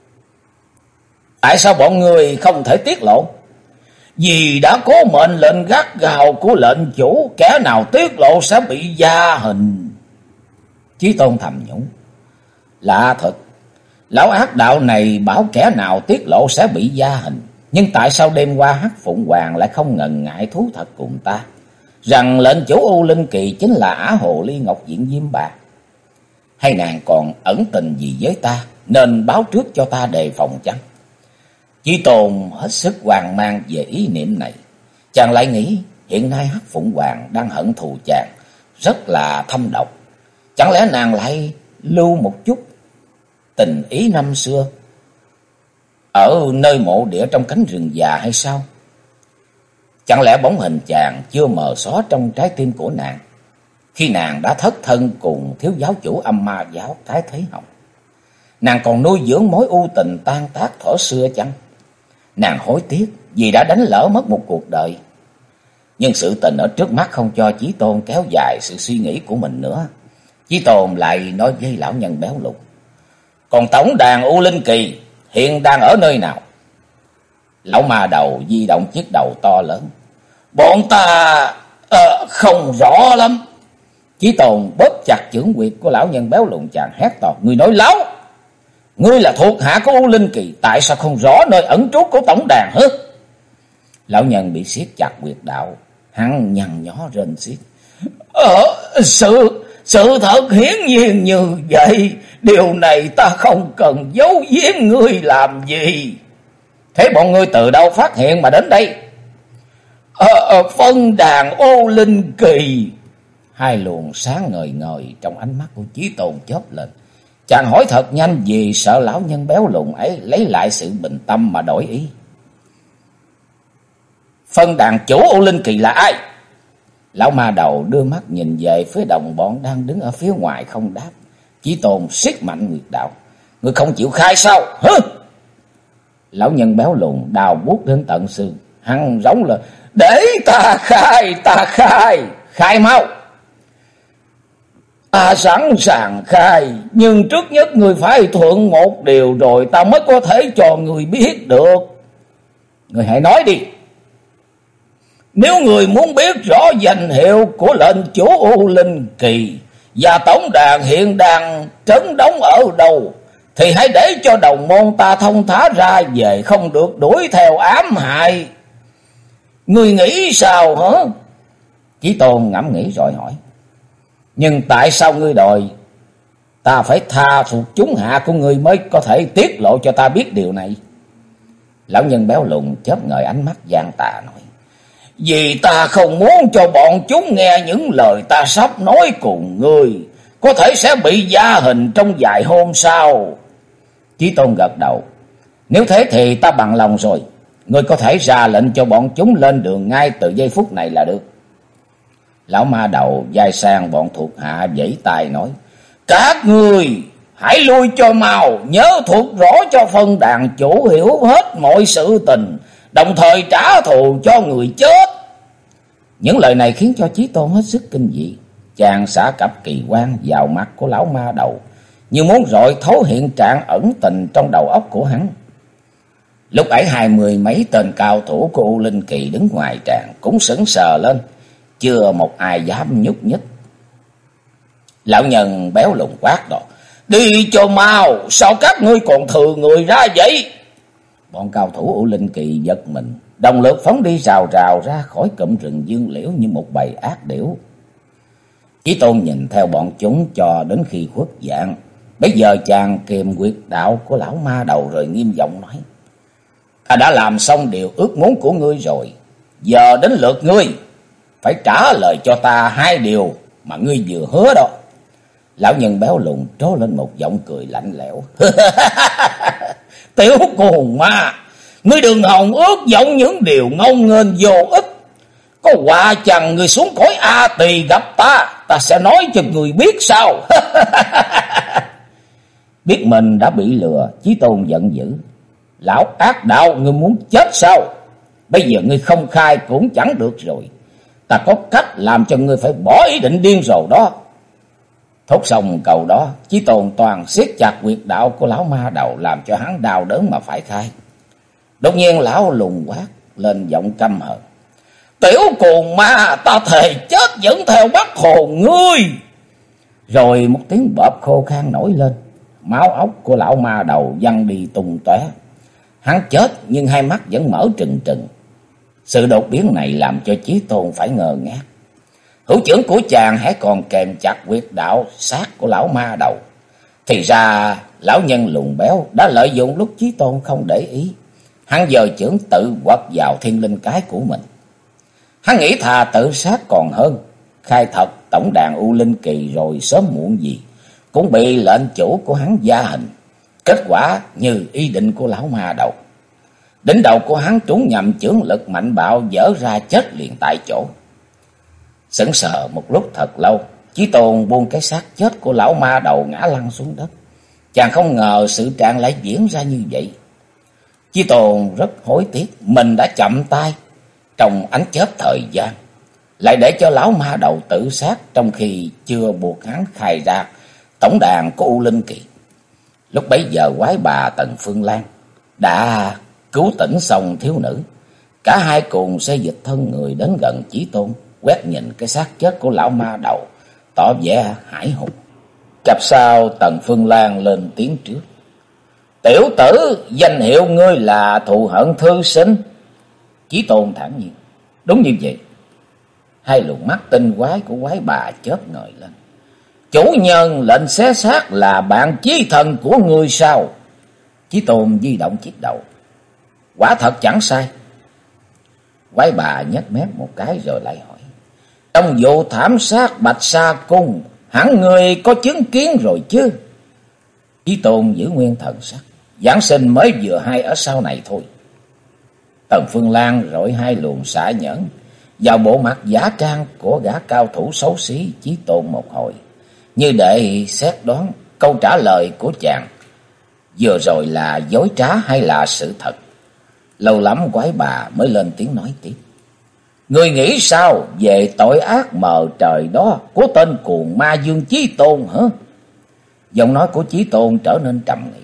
Tại sao bọn người không thể tiết lộ? Vì đã có mệnh lệnh gắt gao của lệnh chủ, kẻ nào tiết lộ sẽ bị gia hình. Chí Tôn thầm nhủ: Lạ thật, lão ác đạo này bảo kẻ nào tiết lộ sẽ bị gia hình, nhưng tại sao đêm qua Hắc Phụng Hoàng lại không ngần ngại thú thật cùng ta rằng lệnh chủ U Linh Kỳ chính là Ả Hồ Ly Ngọc Diện Diêm Bà? Hay nàng còn ẩn tình gì với ta nên báo trước cho ta đề phòng chăng? Chí Tôn hết sức hoang mang về ý niệm này. Chàng lại nghĩ hiện nay Hắc Phụng Hoàng đang hận thù chàng rất là thâm độc. Chẳng lẽ nàng lại lưu một chút tình ý năm xưa ở nơi mộ địa trong cánh rừng già hay sao? Chẳng lẽ bóng hình chàng chưa mờ xóa trong trái tim của nàng khi nàng đã thất thân cùng thiếu giáo chủ Âm Ma giáo Thái Thế Hồng? Nàng còn nuôi dưỡng mối ưu tình tan tác thuở xưa chăng? Nàng hối tiếc vì đã đánh lỡ mất một cuộc đời. Nhưng sự tình ở trước mắt không cho Chí Tôn kéo dài sự suy nghĩ của mình nữa. Chí Tôn lại nói với lão nhân béo lùn: Còn tổng đàn U Linh Kỳ hiện đang ở nơi nào? Lão ma đầu di động chiếc đầu to lớn: Bọn ta không rõ lắm. Chí Tôn bóp chặt chưởng quyệt của lão nhân béo lùn, chàng hét to: Ngươi nói láo! Ngươi là thuộc hạ của U Linh Kỳ, tại sao không rõ nơi ẩn trú của tổng đàn hả? Lão nhân bị siết chặt quyệt đạo, hắn nhăn nhó rên xiết: Sự thật hiển nhiên như vậy, điều này ta không cần giấu giếm ngươi làm gì. Thế bọn ngươi từ đâu phát hiện mà đến đây? Phân đàn U Linh Kỳ. 2 luồng sáng ngời ngời trong ánh mắt của Chí Tôn chớp lên. Chàng hỏi thật nhanh vì sợ lão nhân béo lùn ấy lấy lại sự bình tâm mà đổi ý. Phân đàn chủ U Linh Kỳ là ai? Lão ma đầu đưa mắt nhìn về phía đồng bọn đang đứng ở phía ngoài không đáp. Chí Tôn siết mạnh nguyệt đạo: Ngươi không chịu khai sao? Hứ! Lão nhân béo lùn đào buốt đến tận xương, hắn rống lên: Để ta khai, khai mau! Ta sẵn sàng khai, nhưng trước nhất người phải thuận một điều rồi ta mới có thể cho người biết được. Người hãy nói đi. Nếu người muốn biết rõ danh hiệu của lệnh chủ U Linh Kỳ và tổng đàn hiện đang trấn đóng ở đâu, thì hãy để cho đồng môn ta thông thả ra về, không được đuổi theo ám hại. Người nghĩ sao hả? Chí Tôn ngẫm nghĩ rồi hỏi: Nhưng tại sao ngươi đòi ta phải tha thuộc chúng hạ của ngươi mới có thể tiết lộ cho ta biết điều này? Lão nhân béo lùn chớp ngời ánh mắt gian tà nói: Vì ta không muốn cho bọn chúng nghe những lời ta sắp nói cùng ngươi, có thể sẽ bị gia hình trong vài hôm sau. Chí Tôn gật đầu: Nếu thế thì ta bằng lòng rồi. Ngươi có thể ra lệnh cho bọn chúng lên đường ngay từ giây phút này là được. Lão ma đầu vai sang bọn thuộc hạ vẫy tay nói: Các ngươi hãy lui cho mau, nhớ thuộc rõ cho phân đàn chủ hiểu hết mọi sự tình, đồng thời trả thù cho người chết. Những lời này khiến cho Chí Tôn hết sức kinh dị. chàng xả cặp kỳ quan vào mặt của lão ma đầu, như muốn rọi thấu hiện trạng ẩn tình trong đầu óc của hắn. Lúc ấy 20 mấy tên cao thủ của U Linh Kỳ đứng ngoài tràng cũng sững sờ lên, chưa một ai dám nhúc nhích. Lão nhân béo lùn quát đỏ: "Đi cho mau, sao các ngươi còn thừa người ra vậy?" Bọn cao thủ U Linh Kỳ giật mình, đồng loạt phóng đi rào rào ra khỏi cụm rừng dương liễu như một bầy ác điểu. Chí Tôn nhìn theo bọn chúng cho đến khi khuất dạng. Bây giờ chàng kiềm huyệt đạo của lão ma đầu rồi nghiêm giọng nói: "Ta đã làm xong điều ước muốn của ngươi rồi. Giờ đến lượt ngươi phải trả lời cho ta 2 điều mà ngươi vừa hứa đó." Lão nhân béo lùn trố lên một giọng cười lạnh lẽo: "Tiểu cuồng ma, ngươi đừng hòng ước vọng những điều ngông nghênh vô ích. Có quả chăng ngươi xuống cõi A Tỳ gặp ta, ta sẽ nói cho ngươi biết sao." Biết mình đã bị lừa, Chí Tôn giận dữ: "Lão ác đạo, ngươi muốn chết sao? Bây giờ ngươi không khai cũng chẳng được rồi. Ta có cách làm cho ngươi phải bỏ ý định điên rồ đó." Thốt xong câu đó, Chí Tôn toàn siết chặt huyệt đạo của lão ma đầu, làm cho hắn đau đớn mà phải khai. Đột nhiên lão lùng quát lên giọng căm hờn: "Tiểu cuồng ma, ta thề chết vẫn theo bắt hồn ngươi." Rồi một tiếng bóp khô khan nổi lên, máu óc của lão ma đầu văng đi tung tóe. Hắn chết nhưng hai mắt vẫn mở trừng trừng. Sự đột biến này làm cho Chí Tôn phải ngờ ngác. Hữu trưởng của chàng hãy còn kèm chặt huyệt đạo sát của lão ma đầu. Thì ra lão nhân lùn béo đã lợi dụng lúc Chí Tôn không để ý. Hắn giơ chưởng tự quật vào thiên linh cái của mình. Hắn nghĩ thà tự sát còn hơn. Khai thật tổng đàn U Linh Kỳ rồi sớm muộn gì cũng bị lệnh chủ của hắn gia hình. Kết quả như ý định của lão ma đầu. Đỉnh đầu của hắn trúng nhầm chưởng lực mạnh bạo, dở ra chết liền tại chỗ. Sững sờ một lúc thật lâu, Chí Tôn buông cái xác chết của lão ma đầu ngã lăn xuống đất. Chàng không ngờ sự trạng lại diễn ra như vậy. Chí Tôn rất hối tiếc mình đã chậm tay trong ánh chớp thời gian, lại để cho lão ma đầu tự sát trong khi chưa buộc hắn khai ra tổng đàn của U Linh Kỳ. Lúc bấy giờ quái bà Tần Phương Lan đã cứu tỉnh xong thiếu nữ. Cả hai cùng xây dịch thân người đến gần Chí Tôn, quét nhìn cái xác chết của lão ma đầu, tỏ vẻ hãi hùng. Chập sau Tần Phương Lan lên tiếng trước: "Tiểu tử, danh hiệu ngươi là thù hận thư sinh?" Chí Tôn thản nhiên: "Đúng như vậy." Hai luồng mắt tinh quái của quái bà chớp ngời lên: "Chủ nhân lệnh xé xác là bạn chí thần của ngươi sao?" Chí Tôn di động chiếc đầu: "Quả thật chẳng sai." Quái bà nhếch mép một cái rồi lại hỏi: "Trong vụ thảm sát Bạch Sa Cung, hẳn ngươi có chứng kiến rồi chứ?" Chí Tôn giữ nguyên thần sắc: "Giảng sinh mới vừa hay ở sau này thôi." Tần Phương Lan rọi hai luồng xạ nhẫn vào bộ mặt giả trang của gã cao thủ xấu xí Chí Tôn một hồi, như để xét đoán câu trả lời của chàng vừa rồi là dối trá hay là sự thật. Lâu lắm quái bà mới lên tiếng nói tiếp: "Ngươi nghĩ sao về tội ác mờ trời đó của tên cuồng ma Dương Chí Tôn hả?" Giọng nói của Chí Tôn trở nên trầm nghị: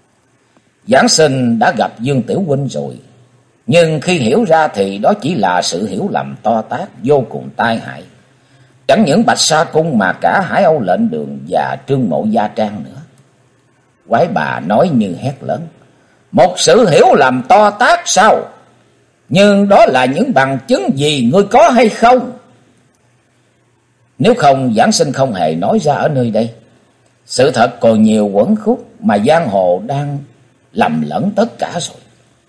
"Giảng sinh đã gặp Dương Tiểu huynh rồi, nhưng khi hiểu ra thì đó chỉ là sự hiểu lầm to tát vô cùng tai hại. Chẳng những Bạch Sa Cung mà cả Hải Âu Lệnh Đường và Trương Mộ Gia Trang nữa." Quái bà nói như hét lớn: "Một sự hiểu lầm to tát sao? Nhưng đó là những bằng chứng gì ngươi có hay không? Nếu không, giảng sinh không hề nói ra ở nơi đây. Sự thật còn nhiều uẩn khúc mà giang hồ đang lầm lẫn tất cả rồi."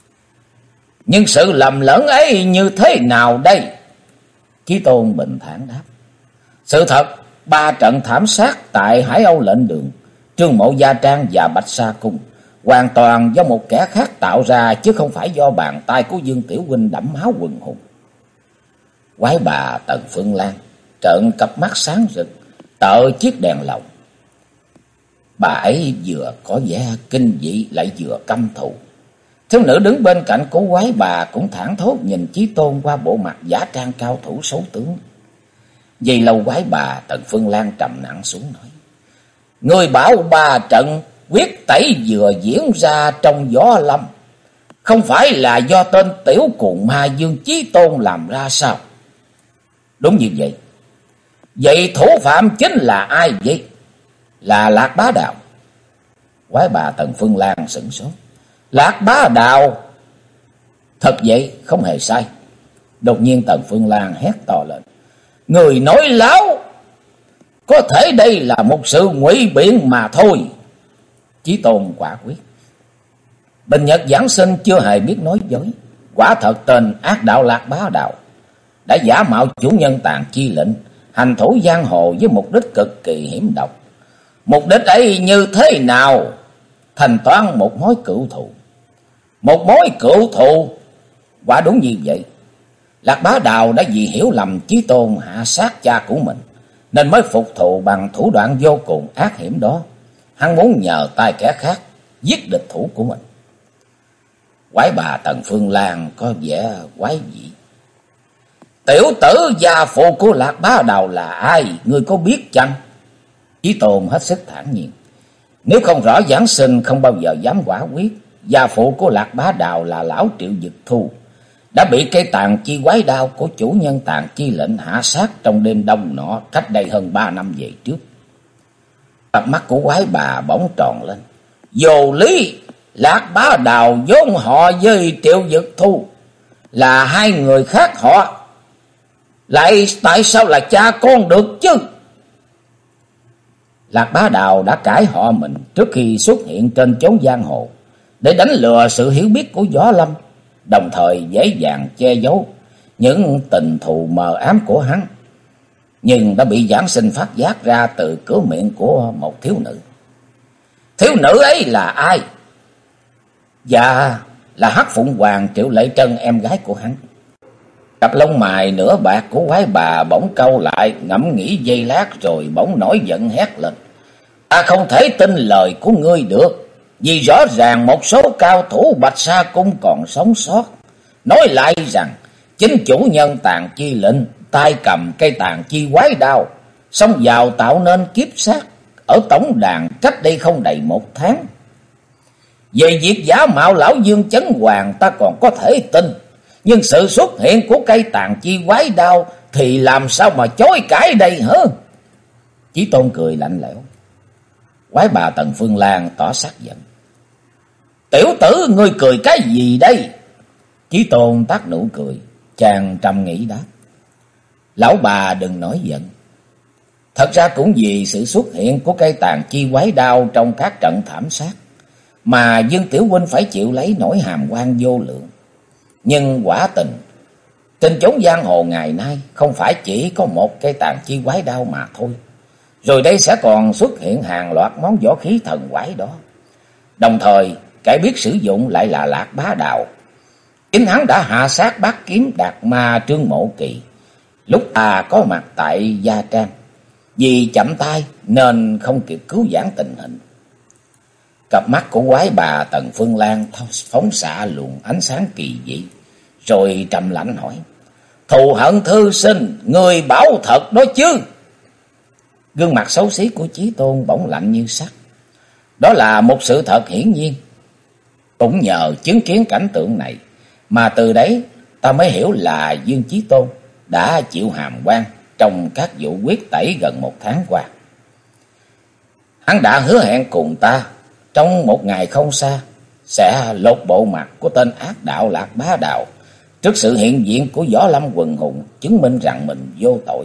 "Nhưng sự lầm lẫn ấy như thế nào đây?" Chí Tôn bình thản đáp: "Sự thật, 3 trận thảm sát tại Hải Âu Lệnh Đường, Trương Mộ Gia Trang và Bạch Sa Cung hoàn toàn do một kẻ khác tạo ra, chứ không phải do bàn tay của Dương Tiểu huynh đẫm máu quần hùng." Quái bà Tần Phương Lan trợn cặp mắt sáng rực, tợ chiếc đèn lồng. Bà ấy vừa có vẻ kinh dị lại vừa căm thù. Thiếu nữ đứng bên cạnh của quái bà cũng thảng thốt nhìn Chí Tôn qua bộ mặt giả trang cao thủ xấu tướng. Giây lâu quái bà Tần Phương Lan trầm nặng xuống nói: Người bảo ba trận quyết tẩy vừa diễn ra trong gió lâm, không phải là do tên tiểu cuồng ma Dương Chí Tôn làm ra sao? Đúng như vậy. Vậy thủ phạm chính là ai vậy? Là Lạc Bá Đạo. Quái bà Tần Phương Lan sửng sốt. Lạc Bá Đạo? Thật vậy, không hề sai. Đột nhiên Tần Phương Lan hét to lên: Người nói láo! Có thể đây là một sự ngụy biện mà thôi. Chí Tôn quả quyết: Bình Nhật Giảng Sinh chưa hề biết nói dối. Quả thật tên ác đạo Lạc Bá Đạo đã giả mạo chủ nhân Tàn Chi lệnh, hành thủ giang hồ với mục đích cực kỳ hiểm độc. Mục đích ấy như thế nào? Thanh toán một mối cựu thù. Một mối cựu thù? Quả đúng như vậy. Lạc Bá Đạo đã vì hiểu lầm Chí Tôn hạ sát cha của mình, nên mới phục thù bằng thủ đoạn vô cùng ác hiểm đó. Hắn muốn nhờ tay kẻ khác giết địch thủ của mình. Quái bà Tần Phương Lan có vẻ quái dị. Tiểu tử gia phụ của Lạc Bá Đạo là ai? Ngươi có biết chăng? Chí Tôn hết sức thản nhiên. Nếu không rõ Giảng Sinh không bao giờ dám quả quyết. Gia phụ của Lạc Bá Đạo là lão Triệu Dực Thu, đã bị cây Tàn Chi quái đao của chủ nhân Tàn Chi lệnh hạ sát trong đêm đông nọ, cách đây hơn 3 năm về trước. Cặp mắt của quái bà bỗng tròn lên. Vô lý! Lạc Bá Đạo vốn họ với Triệu Dực Thu là hai người khác họ, lại tại sao là cha con được chứ? Lạc Bá Đạo đã cải họ mình trước khi xuất hiện trên chốn giang hồ, để đánh lừa sự hiểu biết của Võ Lâm, đồng thời dễ dàng che giấu những tình thù mờ ám của hắn, nhưng đã bị Giảng Sinh phát giác ra từ cửa miệng của một thiếu nữ. Thiếu nữ ấy là ai? Dạ, là Hắc Phụng Hoàng Triệu Lệ Trân, em gái của hắn. Cặp lông mày nửa bạc của quái bà bỗng cau lại, ngẫm nghĩ giây lát rồi bỗng nổi giận hét lên: Ta không thể tin lời của ngươi được, vì rõ ràng một số cao thủ Bạch Sa Cung còn sống sót nói lại rằng chính chủ nhân Tàn Chi lệnh tay cầm cây Tàn Chi quái đao xông vào tạo nên kiếp sát ở tổng đàn cách đây không đầy 1 tháng. Về việc giả mạo lão Dương Chấn Hoàng ta còn có thể tin, nhưng sự xuất hiện của cây Tàn Chi quái đao thì làm sao mà chối cãi đây hả? Chí Tôn cười lạnh lẽo. Quái bà Tần Phương Lan tỏ sắc giận. Tiểu tử, ngươi cười cái gì đây? Chí Tôn tắt nụ cười, chàng trầm nghĩ đáp: Lão bà đừng nổi giận. Thật ra cũng vì sự xuất hiện của cây Tàn Chi quái đao trong các trận thảm sát mà Dương Tiểu huynh phải chịu lấy nỗi hàm oan vô lượng. Nhưng quả tình trên chốn giang hồ ngày nay không phải chỉ có một cây Tàn Chi quái đao mà thôi. Rồi đây sẽ còn xuất hiện hàng loạt món võ khí thần quái đó. Đồng thời kẻ biết sử dụng lại là Lạc Bá Đạo. Chính hắn đã hạ sát Bát Kiếm Đạt Ma Trương Mộ Kỳ lúc ta có mặt tại Gia Trang. Vì chậm tay nên không kịp cứu vãn tình hình. Cặp mắt của quái bà Tần Phương Lan phóng xạ luồng ánh sáng kỳ dị, rồi trầm lạnh hỏi: Thù hận thư sinh, người bảo thật đó chứ? Gương mặt xấu xí của Chí Tôn bỗng lạnh như sắt. Đó là một sự thật hiển nhiên. Cũng nhờ chứng kiến cảnh tượng này mà từ đấy ta mới hiểu là Dương Chí Tôn đã chịu hàm oan trong các vụ quyết tẩy gần 1 tháng qua. Hắn đã hứa hẹn cùng ta trong một ngày không xa sẽ lột bộ mặt của tên ác đạo Lạc Bá Đạo trước sự hiện diện của Võ Lâm quần hùng, chứng minh rằng mình vô tội.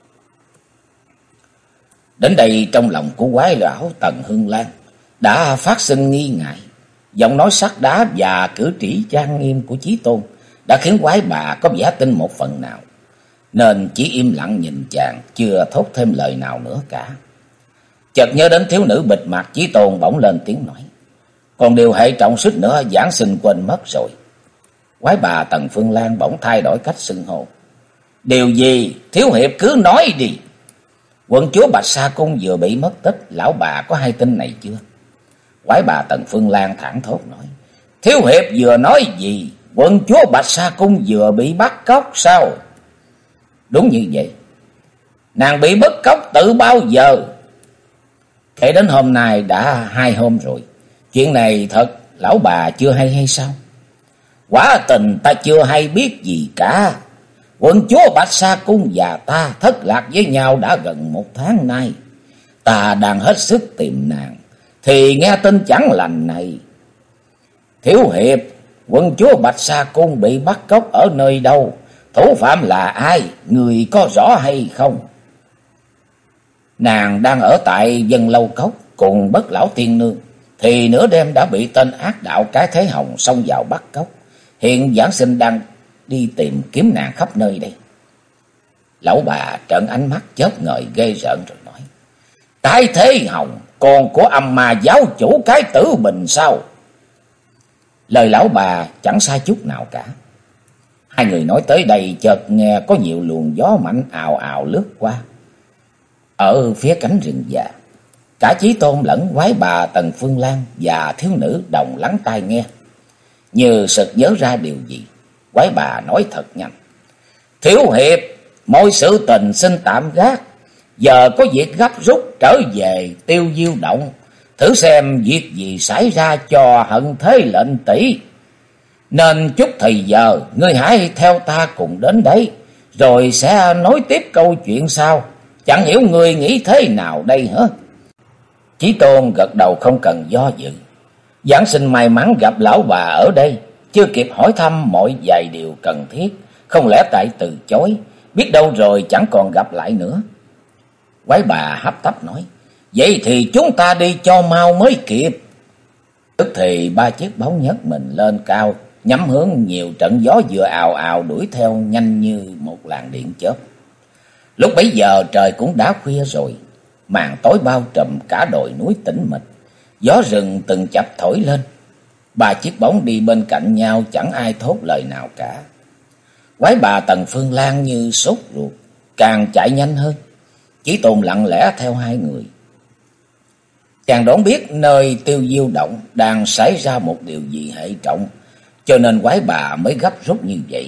Đến đây trong lòng của quái lão Tần Hương Lan đã phát sinh nghi ngại. Giọng nói sắt đá và cử chỉ trang nghiêm của Chí Tôn đã khiến quái bà có vẻ tin một phần nào, nên chỉ im lặng nhìn chàng, chưa thốt thêm lời nào nữa cả. Chợt nhớ đến thiếu nữ bịt mặt, Chí Tôn bỗng lên tiếng nói: Còn điều hệ trọng xích nữa Giảng Sinh quên mất rồi. Quái bà Tần Phương Lan bỗng thay đổi cách xưng hô: Điều gì? Thiếu hiệp cứ nói đi. Quận chúa Bạch Sa Cung vừa bị mất tích, lão bà có hay tin này chưa? Quái bà Tần Phương Lan thẳng thốt nói: Thiếu hiệp vừa nói gì? Quận chúa Bạch Sa Cung vừa bị bắt cóc sao? Đúng như vậy. Nàng bị bắt cóc từ bao giờ? Kể đến hôm nay đã 2 hôm rồi. Chuyện này thật lão bà chưa hay sao? Quả tình ta chưa hay biết gì cả. Quận chúa Bạch Sa Cung và ta thất lạc với nhau đã gần 1 tháng nay. Ta đang hết sức tìm nàng, thì nghe tin chẳng lành này. Thiếu hiệp, quận chúa Bạch Sa Cung bị bắt cóc ở nơi đâu? Thủ phạm là ai? Người có rõ hay không? Nàng đang ở tại Dân Lâu Cốc cùng Bất Lão Tiên Nương, thì nửa đêm đã bị tên ác đạo Cái Thế Hồng xông vào bắt cóc. Hiện giảng sinh đang đi tìm kiếm nàng khắp nơi đây. Lão bà trợn ánh mắt chớp ngời ghê rợn rồi nói: Cái Thế Hồng, con của âm ma giáo chủ Cái Tử Bình sao? Lời lão bà chẳng sai chút nào cả. Hai người nói tới đây, chợt nghe có nhiều luồng gió mạnh ào ào lướt qua. Ở phía cánh rừng già, cả Chí Tôn lẫn quái bà Tần Phương Lan và thiếu nữ đồng lắng tai nghe. Như sực nhớ ra điều gì, quái bà nói thật nhanh: Thiếu hiệp, mọi sự tình xin tạm gác. Giờ có việc gấp rút trở về Tiêu Diêu Động, thử xem việc gì xảy ra cho Hận Thế lệnh tỷ. Nên chút thời giờ, ngươi hãy theo ta cùng đến đấy, rồi sẽ nói tiếp câu chuyện sau. Chẳng hiểu ngươi nghĩ thế nào đây hả? Chí Tôn gật đầu không cần do dự. Giảng sinh may mắn gặp lão bà ở đây, chưa kịp hỏi thăm mọi vài điều cần thiết, không lẽ tại từ chối, biết đâu rồi chẳng còn gặp lại nữa. Quái bà hấp tấp nói: Vậy thì chúng ta đi cho mau mới kịp. Tức thì 3 chiếc bóng nhấc mình lên cao, nhắm hướng nhiều trận gió vừa ào ào đuổi theo nhanh như một làn điện chớp. Lúc bấy giờ trời cũng đã khuya rồi, màn tối bao trùm cả đồi núi tĩnh mịch, gió rừng từng chập thổi lên. 3 chiếc bóng đi bên cạnh nhau, chẳng ai thốt lời nào cả. Quái bà Tần Phương Lan như sốt ruột, càng chạy nhanh hơn. Chí Tôn lặng lẽ theo hai người. Chàng đoán biết nơi Tiêu Diêu Động đang xảy ra một điều gì hệ trọng, cho nên quái bà mới gấp rút như vậy.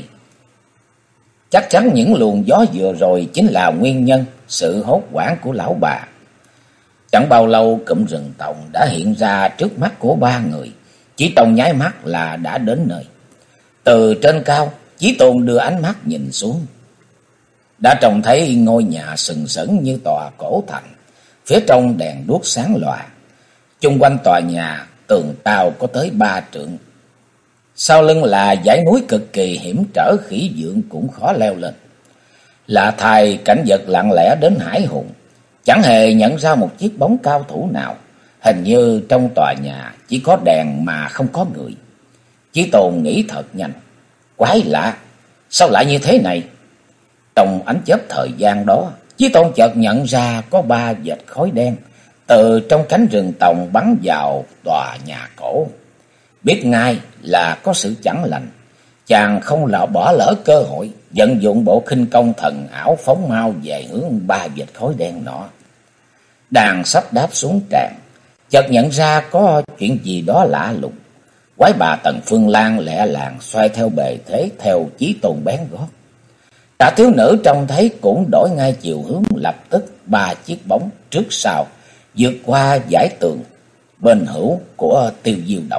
Chắc chắn những luồng gió vừa rồi chính là nguyên nhân sự hốt hoảng của lão bà. Chẳng bao lâu cụm rừng tòng đã hiện ra trước mắt của 3 người, chỉ trong nháy mắt là đã đến nơi. Từ trên cao, Chí Tôn đưa ánh mắt nhìn xuống, đã trông thấy ngôi nhà sừng sững như tòa cổ thành, phía trong đèn đuốc sáng lòa. Chung quanh tòa nhà tường cao có tới 3 trượng. Sau lưng là dãy núi cực kỳ hiểm trở, khỉ dượng cũng khó leo lên. Lạ thay, cảnh vật lặng lẽ đến hải hùng, chẳng hề nhận ra một chiếc bóng cao thủ nào. Hình như trong tòa nhà chỉ có đèn mà không có người. Chí Tôn nghĩ thật nhanh: Quái lạ, sao lại như thế này? Trong ánh chớp thời gian đó, Chí Tôn chợt nhận ra có 3 vệt khói đen từ trong cánh rừng tòng bắn vào tòa nhà cổ. Biết ngay là có sự chẳng lành, chàng không bỏ lỡ cơ hội, vận dụng bộ khinh công thần ảo phóng mau về hướng 3 vệt khói đen nọ. Đang sắp đáp xuống tràn, chợt nhận ra có chuyện gì đó lạ lùng. Quái bà Tần Phương Lan lẹ làng xoay theo bề thế, theo Chí Tôn bén gót. Cả thiếu nữ trông thấy cũng đổi ngay chiều hướng, lập tức 3 chiếc bóng trước sau vượt qua dải tường bên hữu của Tiêu Diêu Động.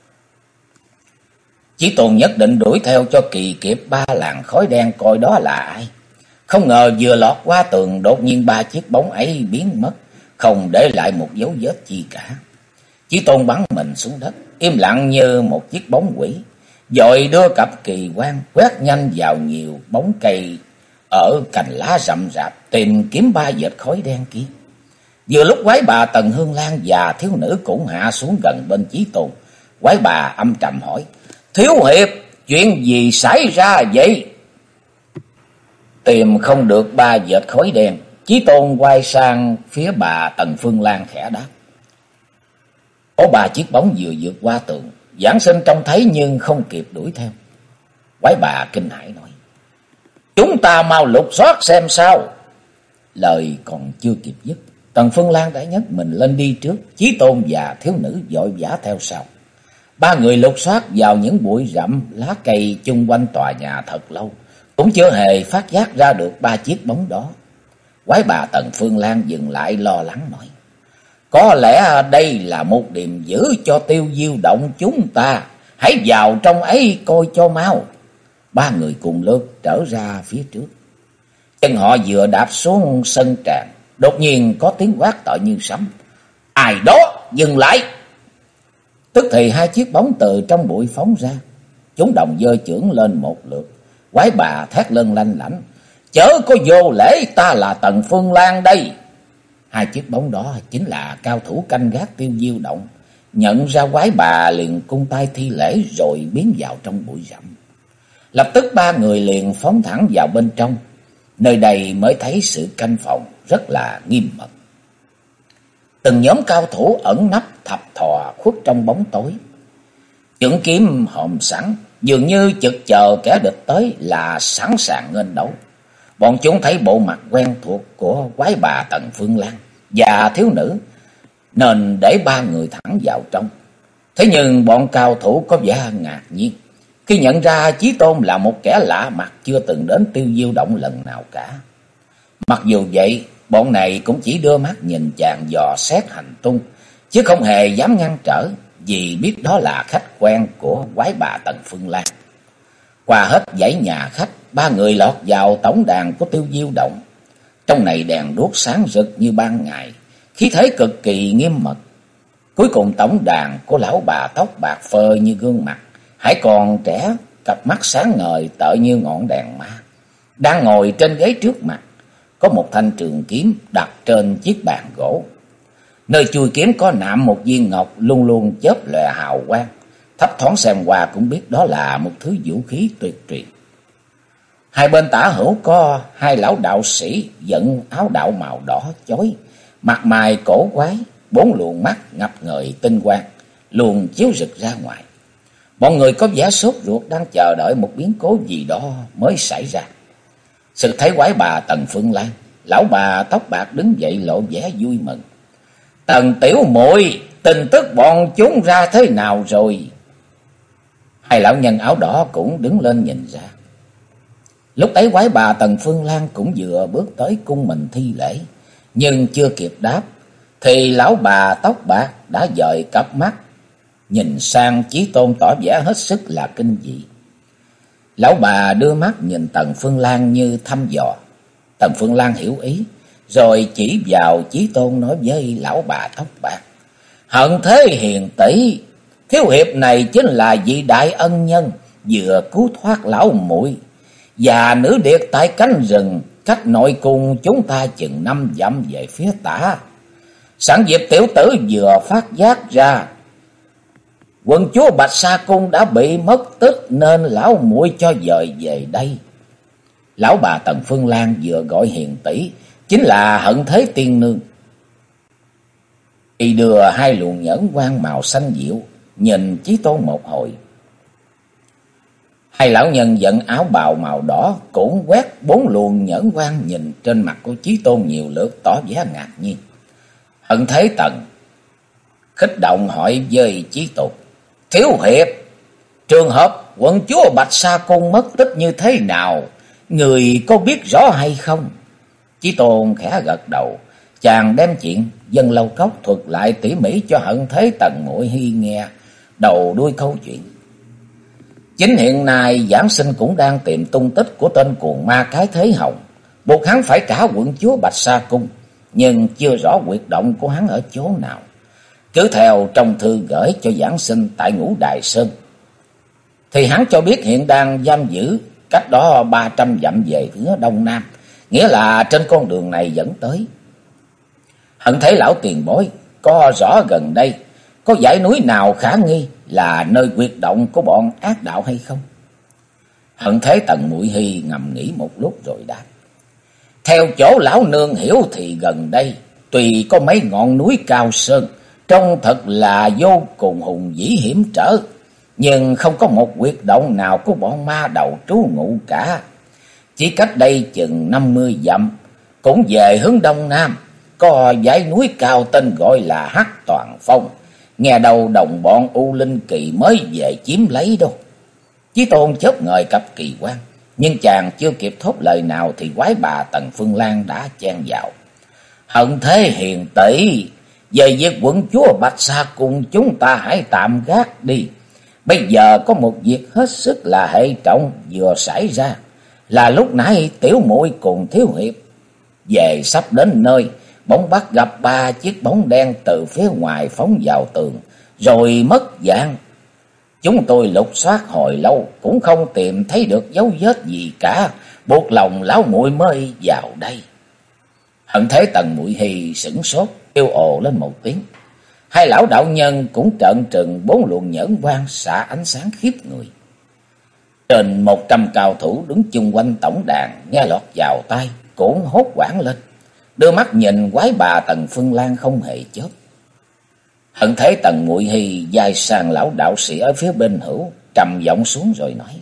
Chí Tôn nhất định đuổi theo cho kỳ kịp 3 làn khói đen coi đó là ai. Không ngờ vừa lọt qua tường, đột nhiên 3 chiếc bóng ấy biến mất, không để lại một dấu vết chi cả. Chí Tôn bắn mình xuống đất, im lặng như một chiếc bóng quỷ, vội đưa cặp kỳ quan quét nhanh vào nhiều bóng cây ở cành lá rậm rạp, tìm kiếm 3 vệt khói đen kia. Vừa lúc quái bà Tần Hương Lan và thiếu nữ cũng hạ xuống gần bên Chí Tôn. Quái bà âm trầm hỏi: Thiếu hiệp, chuyện gì xảy ra vậy? Tìm không được 3 vệt khói đen, Chí Tôn quay sang phía bà Tần Phương Lan khẽ đáp: Có 3 chiếc bóng vừa vượt qua tường, giảng sinh trông thấy nhưng không kịp đuổi theo. Quái bà kinh hãi nói: Chúng ta mau lục soát xem sao. Lời còn chưa kịp dứt, Tần Phương Lan đã nhấc mình lên đi trước, Chí Tôn và thiếu nữ vội vã theo sau. 3 người lục soát vào những bụi rậm lá cây chung quanh tòa nhà thật lâu, cũng chưa hề phát giác ra được 3 chiếc bóng đó. Quái bà Tần Phương Lan dừng lại lo lắng nói: có lẽ đây là một điểm giữ cho Tiêu Diêu Động chúng ta. Hãy vào trong ấy coi cho mau. Ba người cùng lướt trở ra phía trước. Chân họ vừa đạp xuống sân tràng, đột nhiên có tiếng quát to như sấm: ai đó, dừng lại! Tức thì hai chiếc bóng từ trong bụi phóng ra. Chúng đồng giơ chưởng lên một lượt. Quái bà thét lên lanh lảnh: chớ có vô lễ, ta là Tần Phương Lan đây. Hai chiếc bóng đó chính là cao thủ canh gác Tiêu Diêu Động. Nhận ra quái bà liền cung tay thi lễ rồi biến vào trong bụi rậm. Lập tức ba người liền phóng thẳng vào bên trong. Nơi đây mới thấy sự canh phòng rất là nghiêm mật. Từng nhóm cao thủ ẩn nấp thập thò khuất trong bóng tối. Chưởng kiếm hòm sẵn, dường như chực chờ kẻ địch tới là sẵn sàng nghênh đấu. Bọn chúng thấy bộ mặt quen thuộc của quái bà Tần Phương Lan và thiếu nữ, nên để ba người thẳng vào trong. Thế nhưng bọn cao thủ có vẻ ngạc nhiên khi nhận ra Chí Tôn là một kẻ lạ mặt chưa từng đến Tiêu Diêu Động lần nào cả. Mặc dù vậy, bọn này cũng chỉ đưa mắt nhìn chàng dò xét hành tung, chứ không hề dám ngăn trở, vì biết đó là khách quen của quái bà Tần Phương Lan. Qua hết dãy nhà khách, ba người lọt vào tổng đàn của Tiêu Diêu Động. Trong này đèn đuốc sáng rực như ban ngày, khí thế cực kỳ nghiêm mật. Cuối cùng tổng đàn của lão bà tóc bạc phơ như gương mặt, hãy còn trẻ, cặp mắt sáng ngời tợ như ngọn đèn ma, đang ngồi trên ghế trước mặt. Có một thanh trường kiếm đặt trên chiếc bàn gỗ. Nơi chui kiếm có nạm một viên ngọc luôn luôn chớp lòe hào quang. Thấp thoáng xem qua cũng biết đó là một thứ vũ khí tuyệt truyền. Hai bên tả hữu có hai lão đạo sĩ dẫn áo đạo màu đỏ chói, mặt mày cổ quái, bốn luồng mắt ngập ngời tinh quang luồn chiếu rực ra ngoài. Mọi người có vẻ sốt ruột đang chờ đợi một biến cố gì đó mới xảy ra. Sự thấy quái bà Tần Phương Lan, lão bà tóc bạc đứng dậy lộ vẻ vui mừng: Tần tiểu muội, tin tức bọn chúng ra thế nào rồi? Hai lão nhân áo đỏ cũng đứng lên nhìn ra. Lúc ấy quái bà Tần Phương Lan cũng vừa bước tới cung mình thi lễ, nhưng chưa kịp đáp thì lão bà tóc bạc đã dời cặp mắt nhìn sang Chí Tôn, tỏ vẻ hết sức là kinh dị. Lão bà đưa mắt nhìn Tần Phương Lan như thăm dò. Tần Phương Lan hiểu ý, rồi chỉ vào Chí Tôn nói với lão bà tóc bạc: Hận thế hiền tỷ, thiếu hiệp này chính là vị đại ân nhân vừa cứu thoát lão muội và nữ điệt tại cánh rừng cách nội cung chúng ta chừng 5 dặm về phía tả. Sẵn dịp tiểu tử vừa phát giác ra quận chúa Bạch Sa Cung đã bị mất tích nên lão muội cho dời về đây. Lão bà Tần Phương Lan vừa gọi hiền tỷ chính là Hận Thế tiên nương. Y đưa hai luồng nhẫn quang màu xanh dịu nhìn Chí Tôn một hồi. Hai lão nhân dẫn áo bào màu đỏ cũng quét 4 luồng nhẫn quang nhìn trên mặt của Chí Tôn nhiều lượt, tỏ vẻ ngạc nhiên. Hận Thế Tần khích động hỏi với Chí Tôn: Thiếu hiệp, trường hợp quận chúa Bạch Sa Cung mất tích như thế nào, người có biết rõ hay không? Chí Tôn khẽ gật đầu, chàng đem chuyện Dân Lâu Cốc thuật lại tỉ mỉ cho Hận Thế Tần muội Hy nghe đầu đuôi câu chuyện. Chính hiện nay Giảng Sinh cũng đang tìm tung tích của tên cuồng ma Cái Thế Hồng, buộc hắn phải trả quận chúa Bạch Sa Cung, nhưng chưa rõ huyệt động của hắn ở chỗ nào. Cứ theo trong thư gửi cho Giảng Sinh tại Ngũ Đài Sơn, thì hắn cho biết hiện đang giam giữ cách đó 300 dặm về phía đông nam, nghĩa là trên con đường này dẫn tới. Hận Thế lão tiền bối, có rõ gần đây có dãy núi nào khả nghi là nơi huyệt động của bọn ác đạo hay không? Hận Thế Tần muội Hy ngầm nghĩ một lúc rồi đáp: Theo chỗ lão nương hiểu thì gần đây tuy có mấy ngọn núi cao sơn trông thật là vô cùng hùng vĩ hiểm trở, nhưng không có một huyệt động nào của bọn ma đầu trú ngụ cả. Chỉ cách đây chừng 50 dặm, cũng về hướng đông nam, có dãy núi cao tên gọi là Hắc Toàn Phong. Nghe đầu đồng bọn U Linh Kỳ mới về chiếm lấy đâu. Chí Tôn chớp ngời cặp kỳ quan, Nhưng chàng chưa kịp thốt lời nào thì quái bà Tần Phương Lan đã chen vào. Hận thế hiền tỷ, về việc quận chúa Bạch Sa cùng chúng ta hãy tạm gác đi. Bây giờ có một việc hết sức là hệ trọng vừa xảy ra. Là lúc nãy tiểu muội cùng thiếu hiệp về sắp đến nơi, bỗng bắt gặp 3 chiếc bóng đen từ phía ngoài phóng vào tường, rồi mất dạng. Chúng tôi lục soát hồi lâu cũng không tìm thấy được dấu vết gì cả, buộc lòng lão muội mới vào đây. Hận thế Tần Muội Hy sửng sốt, kêu ồ lên một tiếng. Hai lão đạo nhân cũng trợn trừng, 4 luồng nhẫn quang xạ ánh sáng khiếp người. Trên 100 cao thủ đứng chung quanh tổng đàn nghe lọt vào tai cũng hốt hoảng lên, đưa mắt nhìn quái bà Tần Phương Lan không hề chớp. Hận thế Tần Muội Hy dài sang lão đạo sĩ ở phía bên hữu, trầm giọng xuống rồi nói: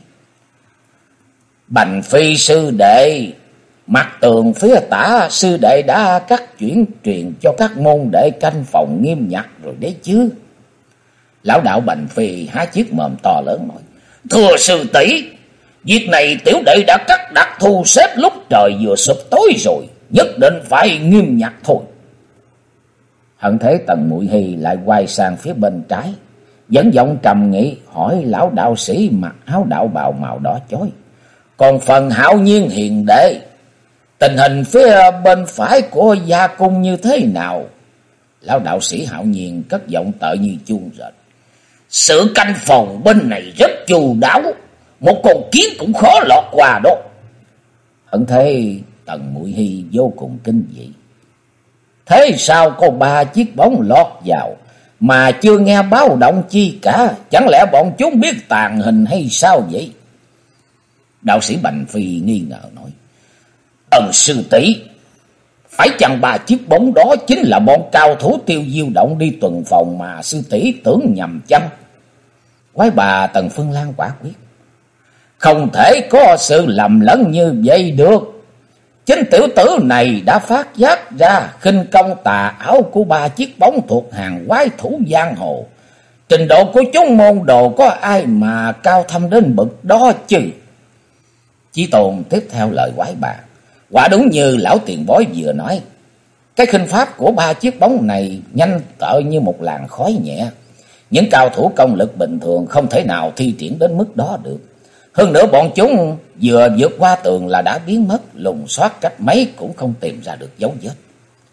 Bành Phi sư đệ, mặt tường phía tả sư đệ đã cắt chuyển truyền cho các môn đệ canh phòng nghiêm ngặt rồi đấy chứ. Lão đạo Bành Phi há chiếc mồm to lớn nói: Thưa sư tỷ, việc này tiểu đệ đã cắt đặt thu xếp lúc trời vừa sụp tối rồi, nhất định phải nghiêm ngặt thôi. Hận thế Tần Muội Hy lại quay sang phía bên trái, vẫn giọng trầm nghị hỏi lão đạo sĩ mặc áo đạo bào màu đỏ chói: Còn phần Hạo Nhiên hiền đệ, tình hình phía bên phải của gia cung như thế nào? Lão đạo sĩ Hạo Nhiên cất giọng tợ như chuông rệt: Sự canh phòng bên này rất chu đáo, một con kiến cũng khó lọt qua đó. Hận thế Tần Muội Hy vô cùng kinh dị: Thế sao có 3 chiếc bóng lọt vào mà chưa nghe báo động chi cả? Chẳng lẽ bọn chúng biết tàn hình hay sao vậy? Đạo sĩ Bành Phi nghi ngờ nói: Sư tỷ, phải chăng 3 chiếc bóng đó chính là bọn cao thủ Tiêu Diêu Động đi tuần phòng mà sư tỷ tưởng nhầm chăng? Quái bà Tần Phương Lan quả quyết: Không thể có sự lầm lẫn như vậy được. Chính tiểu tử này đã phát giác ra khinh công tà ảo của 3 chiếc bóng thuộc hàng quái thủ giang hồ. Trình độ của chúng môn đồ có ai mà cao thâm đến bậc đó chứ? Chí Tôn tiếp theo lời quái bà: Quả đúng như lão tiền bối vừa nói, cái khinh pháp của 3 chiếc bóng này nhanh tợ như một làn khói nhẹ. Những cao thủ công lực bình thường không thể nào thi triển đến mức đó được. Hơn nữa bọn chúng vừa vượt qua tường là đã biến mất, lùng soát cách mấy cũng không tìm ra được dấu vết.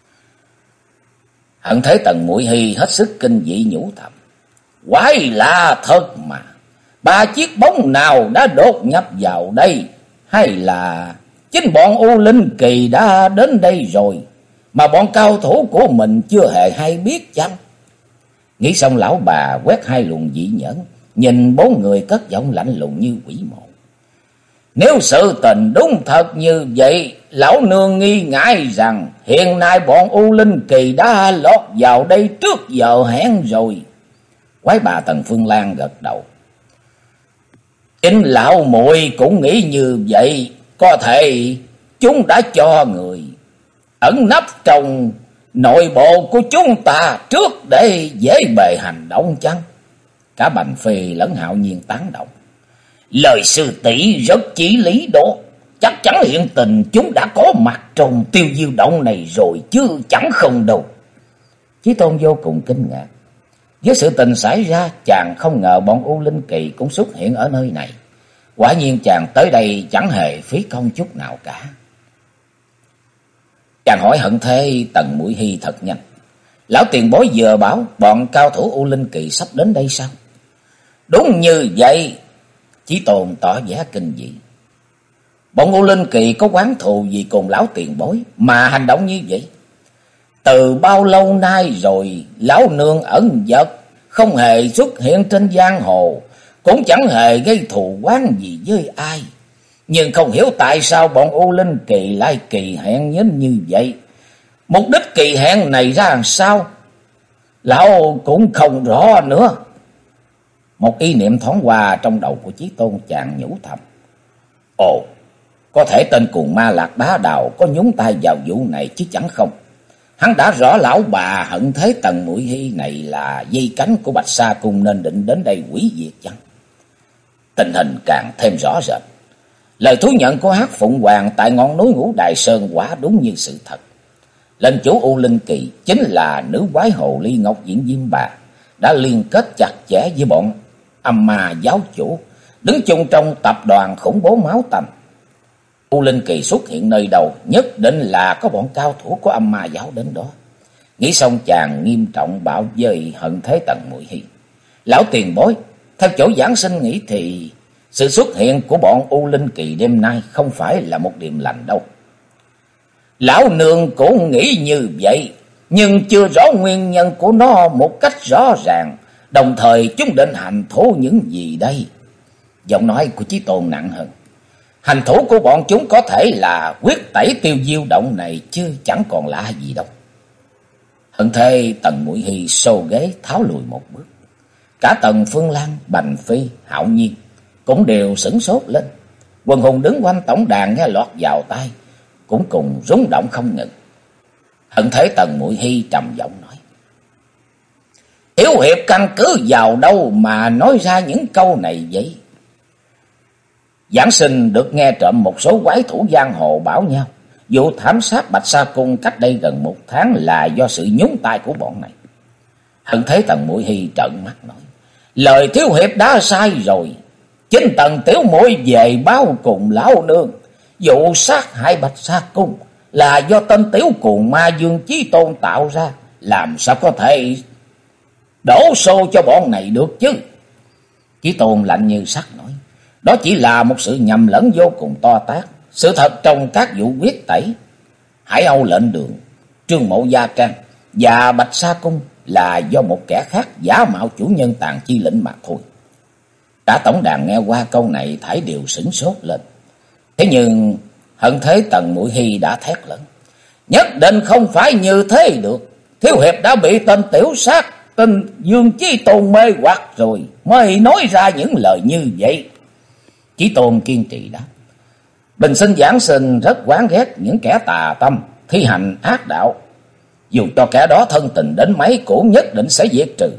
Hận thế Tần Muội Hy hết sức kinh dị nhủ thầm: Quái lạ thật mà, 3 chiếc bóng nào đã đột nhập vào đây? Hay là chính bọn U Linh Kỳ đã đến đây rồi mà bọn cao thủ của mình chưa hề hay biết chăng? Nghĩ xong lão bà quét 2 luồng dị nhẫn, nhìn 4 người cất giọng lạnh lùng như quỷ mộ: Nếu sự tình đúng thật như vậy, lão nương nghi ngại rằng hiện nay bọn U Linh Kỳ đã lọt vào đây trước giờ hẹn rồi. Quái bà Tần Phương Lan gật đầu: Chính lão muội cũng nghĩ như vậy, có thể chúng đã cho người ẩn nấp trong nội bộ của chúng ta trước để dễ bề hành động chăng? Cả Bành Phi lẫn Hạo Nhiên tán động: Lời sư tỷ rất chí lý đó, chắc chắn hiện tình chúng đã có mặt trong Tiêu Diêu Động này rồi chứ chẳng không đâu. Chí Tôn vô cùng kinh ngạc. Với sự tình xảy ra, chàng không ngờ bọn U Linh Kỳ cũng xuất hiện ở nơi này. Quả nhiên chàng tới đây chẳng hề phí công chút nào cả. Chàng hỏi hận thế Tần Muội Hy thật nhanh: Lão tiền bối vừa bảo bọn cao thủ U Linh Kỳ sắp đến đây sao? Đúng như vậy. Chí Tôn tỏ vẻ kinh dị: Bọn U Linh Kỳ có oán thù gì cùng lão tiền bối mà hành động như vậy? Từ bao lâu nay rồi lão nương ẩn dật, không hề xuất hiện trên giang hồ, cũng chẳng hề gây thù oán gì với ai. Nhưng không hiểu tại sao bọn U Linh Kỳ lại kỳ hẹn đến như vậy. Mục đích kỳ hẹn này ra làm sao, lão cũng không rõ nữa. Một ý niệm thoáng qua trong đầu của Chí Tôn, chàng nhủ thầm: Ồ, có thể tên cuồng ma Lạc Bá Đào có nhúng tay vào vụ này chứ chẳng không. Hắn đã rõ lão bà hận thế Tần Muội Hy này là dây cánh của Bạch Sa Cung nên định đến đây hủy diệt chăng? Tình hình càng thêm rõ rệt. Lời thú nhận của Hắc Phụng Hoàng tại ngọn núi Ngũ Đài Sơn quả đúng như sự thật. Lệnh chủ U Linh Kỳ chính là nữ quái hồ ly Ngọc Diễn Diêm Bà, đã liên kết chặt chẽ với bọn âm ma giáo chủ, đứng chung trong tập đoàn khủng bố máu tanh. U Linh Kỳ xuất hiện nơi đầu, nhất định là có bọn cao thủ của âm ma giáo đến đó. Nghĩ xong chàng nghiêm trọng bảo với Hận Thế Tần Muội Hi: Lão tiền bối, theo chỗ giảng sinh nghĩ thì sự xuất hiện của bọn U Linh Kỳ đêm nay không phải là một điềm lành đâu. Lão nương cũng nghĩ như vậy, nhưng chưa rõ nguyên nhân của nó một cách rõ ràng. Đồng thời chúng định hành thủ những gì đây? Giọng nói của Chí Tôn nặng hơn. Hành thủ của bọn chúng có thể là quyết tẩy Tiêu Diêu động này, chứ chẳng còn lạ gì đâu. Hận Thế Tần Muội Hi xô ghế tháo lùi một bước. Cả Tần Phương Lan, Bành Phi, Hạo Nhiên cũng đều sửng sốt lên. Quần hùng đứng quanh tổng đàn nghe lọt vào tai cũng cùng rung động không ngừng. Hận Thế Tần Muội Hi trầm giọng nói: Thiếu hiệp căn cứ vào đâu mà nói ra những câu này vậy? Giảng sinh được nghe trộm một số quái thủ giang hồ bảo nhau vụ thảm sát Bạch Sa Cung cách đây gần 1 tháng là do sự nhúng tay của bọn này. Hận Thế Tần Muội Hi trợn mắt nói: Lời thiếu hiệp đã sai rồi. Chính Tần tiểu muội về báo cùng lão nương, vụ sát hại Bạch Sa Cung là do tên tiểu cuồng ma Dương Chí Tôn tạo ra, làm sao có thể đổ xô cho bọn này được chứ? Chí Tôn lạnh như sắt nói: Đó chỉ là một sự nhầm lẫn vô cùng to tát. Sự thật trong các vụ quyết tẩy Hải Âu lệnh đường, Trương Mộ Gia Trang và Bạch Sa Cung là do một kẻ khác giả mạo chủ nhân Tàn Chi lệnh mà thôi. Cả tổng đàn nghe qua câu này thảy đều sửng sốt lên. Thế nhưng Hận Thế Tần Muội Hi đã thét lớn: Nhất định không phải như thế được. Thiếu hiệp đã bị tên tiểu sát, tên Dương Chí Tôn mê hoặc rồi mới nói ra những lời như vậy. Chí Tôn kiên trì đáp: Bình sinh giảng sinh rất oán ghét những kẻ tà tâm, thi hành ác đạo. Dù cho kẻ đó thân tình đến mấy cũng nhất định sẽ diệt trừ.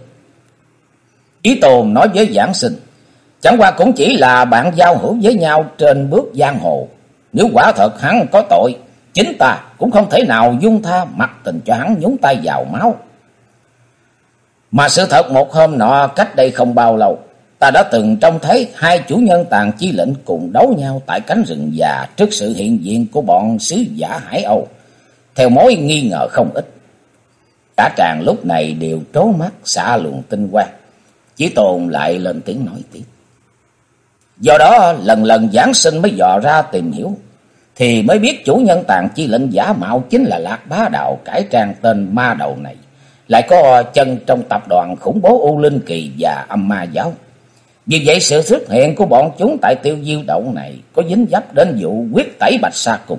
Chí Tôn nói với giảng sinh: Chẳng qua cũng chỉ là bạn giao hữu với nhau trên bước giang hồ. Nếu quả thật hắn có tội, chính ta cũng không thể nào dung tha mặc tình cho hắn nhúng tay vào máu. Mà sự thật một hôm nọ cách đây không bao lâu, ta đã từng trông thấy 2 chủ nhân Tàn Chi lệnh cùng đấu nhau tại cánh rừng già trước sự hiện diện của bọn sứ giả Hải Âu, theo mối nghi ngờ không ít. Cả tràng lúc này đều trố mắt xạ luồng tinh quang. Chí Tôn lại lên tiếng nói tiếp: Do đó lần lần giảng sinh mới dò ra tìm hiểu, thì mới biết chủ nhân Tàn Chi lệnh giả mạo chính là Lạc Bá Đạo cải trang tên ma đầu này, lại có chân trong tập đoàn khủng bố U Linh Kỳ và âm ma giáo. Vì vậy sự xuất hiện của bọn chúng tại Tiêu Diêu động này có dính dấp đến vụ quyết tẩy Bạch Sa Cung.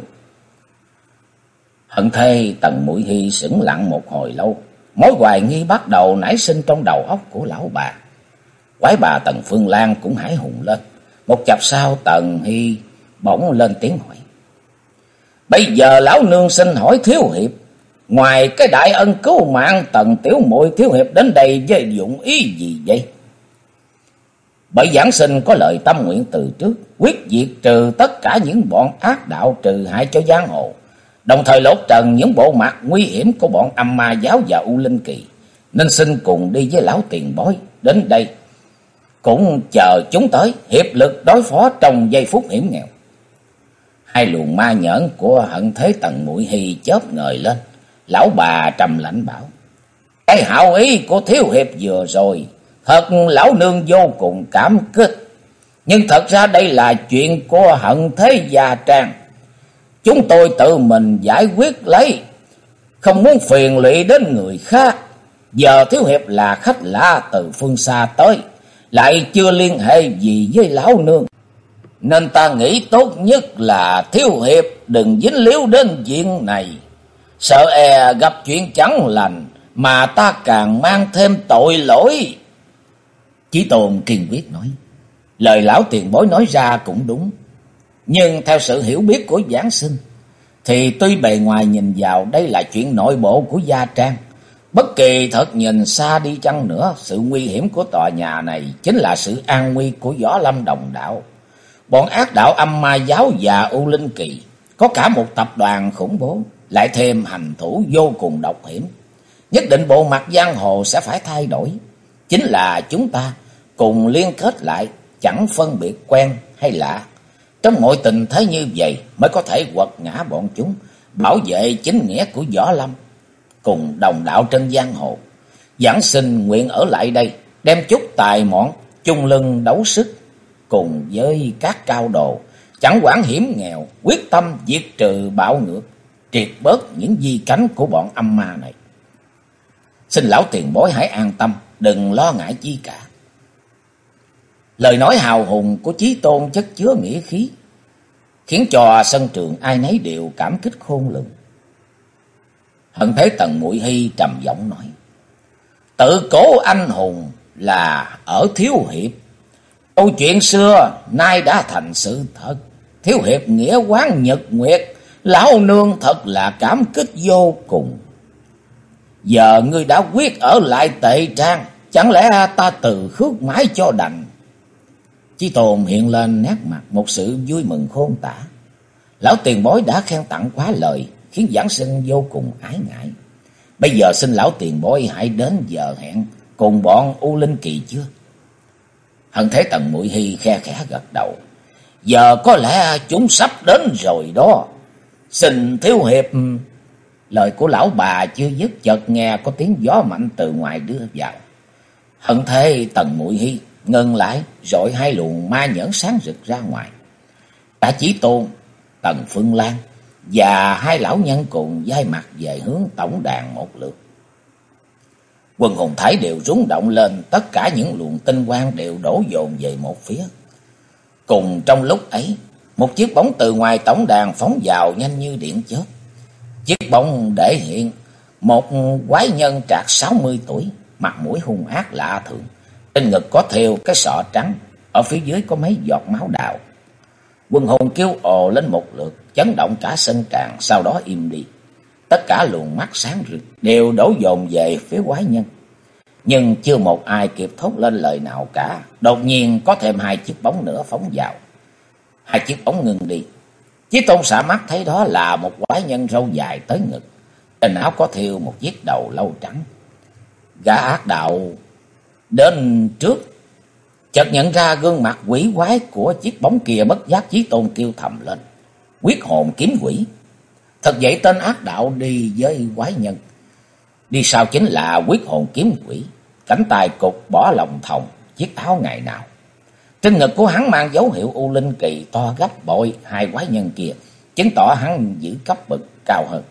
Hận Thế Tần Muội Hi sững lặng một hồi lâu, mối hoài nghi bắt đầu nảy sinh trong đầu óc của lão bà. Quái bà Tần Phương Lan cũng hãi hùng lên. Một chập sau Tần Hi bỗng lên tiếng hỏi: Bây giờ lão nương xin hỏi thiếu hiệp, ngoài cái đại ân cứu mạng Tần tiểu muội, thiếu hiệp đến đây với dụng ý gì vậy? Bởi giảng sinh có lời tâm nguyện từ trước, quyết diệt trừ tất cả những bọn ác đạo trừ hại cho giang hồ, đồng thời lột trần những bộ mặt nguy hiểm của bọn âm ma giáo và U Linh Kỳ, nên xin cùng đi với lão tiền bối đến đây, cũng chờ chúng tới hiệp lực đối phó trong giây phút hiểm nghèo. 2 luồng ma nhẫn của Hận Thế Tần Muội Hi chớp ngời lên. Lão bà trầm lạnh bảo: Cái hảo ý của thiếu hiệp vừa rồi, thật lão nương vô cùng cảm kích. Nhưng thật ra đây là chuyện của Hận Thế Gia Trang, chúng tôi tự mình giải quyết lấy, không muốn phiền lụy đến người khác. Giờ thiếu hiệp là khách lạ từ phương xa tới, lại chưa liên hệ gì với lão nương, nên ta nghĩ tốt nhất là thiếu hiệp đừng dính líu đến chuyện này. Sợ gặp chuyện chẳng lành mà ta càng mang thêm tội lỗi. Chí Tôn kiên quyết nói: Lời lão tiền bối nói ra cũng đúng, nhưng theo sự hiểu biết của giảng sinh thì tuy bề ngoài nhìn vào đây là chuyện nội bộ của Gia Trang, bất kỳ thật nhìn xa đi chăng nữa, sự nguy hiểm của tòa nhà này chính là sự an nguy của Võ Lâm đồng đạo. Bọn ác đạo Âm Ma Giáo và U Linh Kỳ có cả một tập đoàn khủng bố, lại thêm hành thủ vô cùng độc hiểm. Nhất định bộ mặt giang hồ sẽ phải thay đổi. Chính là chúng ta cùng liên kết lại, chẳng phân biệt quen hay lạ. Trong mọi tình thế như vậy mới có thể quật ngã bọn chúng, bảo vệ chính nghĩa của Võ Lâm. Cùng đồng đạo trên giang hồ, Giảng Sinh nguyện ở lại đây, đem chút tài mọn, chung lưng đấu sức, cùng với các cao đồ, chẳng quản hiểm nghèo, quyết tâm diệt trừ bạo ngược, triệt bớt những di cánh của bọn âm ma này. Xin lão tiền bối hãy an tâm, đừng lo ngại chi cả. Lời nói hào hùng của Chí Tôn chất chứa nghĩa khí, khiến cho sân trường ai nấy đều cảm kích khôn lường. Hận Thế Tần Muội Hy trầm giọng nói: tự cổ anh hùng là ở Thiếu Hiệp. Câu chuyện xưa nay đã thành sự thật. Thiếu Hiệp nghĩa quán nhật nguyệt, lão nương thật là cảm kích vô cùng. Giờ ngươi đã quyết ở lại Tệ Trang, chẳng lẽ ta từ khước mãi cho đành? Chí Tôn hiện lên nét mặt một sự vui mừng khôn tả. Lão tiền bối đã khen tặng quá lời, khiến Giảng Sinh vô cùng ái ngại. Bây giờ xin lão tiền bối hãy đến giờ hẹn cùng bọn U Linh Kỳ chưa? Hận Thế Tần Muội Hy khe khẽ gật đầu. Giờ có lẽ chúng sắp đến rồi đó. Xin Thiếu Hiệp. Lời của lão bà chưa dứt, chợt nghe có tiếng gió mạnh từ ngoài đưa vào. Hận Thế Tần Muội Hy ngừng lại, rồi hai luồng ma nhẫn sáng rực ra ngoài. Cả Chí Tôn, Tần Phương Lan và hai lão nhân cùng vai mặt về hướng tổng đàn một lượt. Quần hồn thải đều rung động lên, tất cả những luồng tinh quang đều đổ dồn về một phía. Cùng trong lúc ấy, một chiếc bóng từ ngoài tổng đàn phóng vào nhanh như điện chớp. Chiếc bóng để hiện một quái nhân trạc 60 tuổi, mặt mũi hung ác lạ thường. Trên ngực có thêu cái sọ trắng, ở phía dưới có mấy giọt máu đào. Quần hồn kêu ồ lên một lượt, chấn động cả sân tràng, sau đó im đi. Tất cả luồng mắt sáng rực đều đổ dồn về phía quái nhân. Nhưng chưa một ai kịp thốt lên lời nào cả. Đột nhiên có thêm hai chiếc bóng nữa phóng vào. Hai chiếc bóng ngừng đi. Chí Tôn xạ mắt thấy đó là một quái nhân râu dài tới ngực, trên áo có thêu một chiếc đầu lâu trắng. Gã ác đạo đến trước, chợt nhận ra gương mặt quỷ quái của chiếc bóng kia, bất giác Chí Tôn kêu thầm lên: Quyết hồn kiếm quỷ. Thật vậy, tên ác đạo đi với quái nhân, đi sau chính là quyết hồn kiếm quỷ. Cánh tay cục bỏ lòng thòng, chiếc áo ngày nào. Trên ngực của hắn mang dấu hiệu U Linh Kỳ to gấp bội hai quái nhân kia, chứng tỏ hắn giữ cấp bậc cao hơn.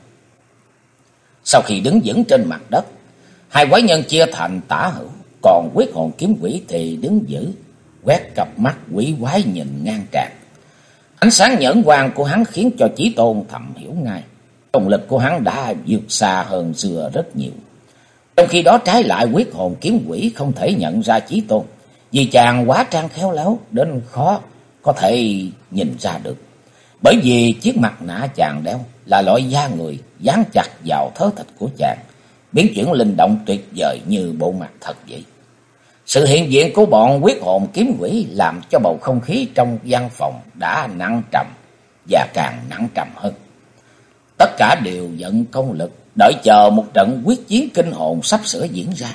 Sau khi đứng vững trên mặt đất, hai quái nhân chia thành tả hữu, còn quyết hồn kiếm quỷ thì đứng giữ, quét cặp mắt quỷ quái nhìn ngang tràn. Ánh sáng nhẫn quang của hắn khiến cho Chí Tôn thầm hiểu ngay, công lực của hắn đã vượt xa hơn xưa rất nhiều. Trong khi đó trái lại, quyết hồn kiếm quỷ không thể nhận ra Chí Tôn, vì chàng quá trang khéo léo đến khó có thể nhìn ra được. Bởi vì chiếc mặt nạ chàng đeo là loại da người dán chặt vào thớ thịt của chàng, biến chuyển linh động tuyệt vời như bộ mặt thật vậy. Sự hiện diện của bọn quyết hồn kiếm quỷ làm cho bầu không khí trong văn phòng đã nặng trầm và càng nặng trầm hơn. Tất cả đều vận công lực, đợi chờ một trận quyết chiến kinh hồn sắp sửa diễn ra.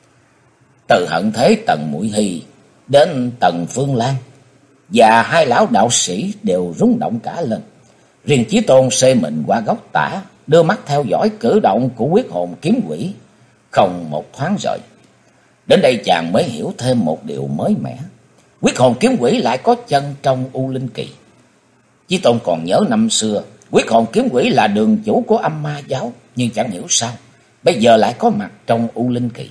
Từ Hận Thế Tần Muội Hy đến Tần Phương Lan và hai lão đạo sĩ đều rung động cả lên. Riêng Chí Tôn xê mình qua góc tả, đưa mắt theo dõi cử động của quyết hồn kiếm quỷ, không một thoáng rời. Đến đây chàng mới hiểu thêm một điều mới mẻ. Quyết hồn kiếm quỷ lại có chân trong U Linh Kỳ. Chí Tôn còn nhớ năm xưa, quyết hồn kiếm quỷ là đường chủ của Âm Ma Giáo, nhưng chẳng hiểu sao bây giờ lại có mặt trong U Linh Kỳ.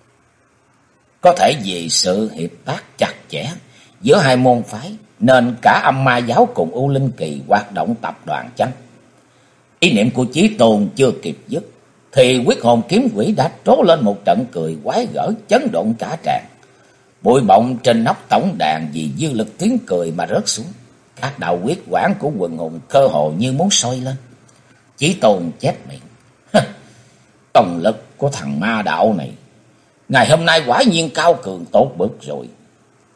Có thể vì sự hiệp tác chặt chẽ giữa hai môn phái, nên cả Âm Ma Giáo cùng U Linh Kỳ hoạt động tập đoàn chăng? Ý niệm của Chí Tôn chưa kịp dứt, thì quyết hồn kiếm quỷ đã trố lên một trận cười quái gở, chấn động cả tràng. Bụi bọng trên nóc tổng đàn vì dư lực tiếng cười mà rớt xuống. Các đạo quyết quản của quần hùng cơ hồ như muốn sôi lên. Chí Tôn chép miệng: công lực của thằng ma đạo này ngày hôm nay quả nhiên cao cường tốt bực rồi.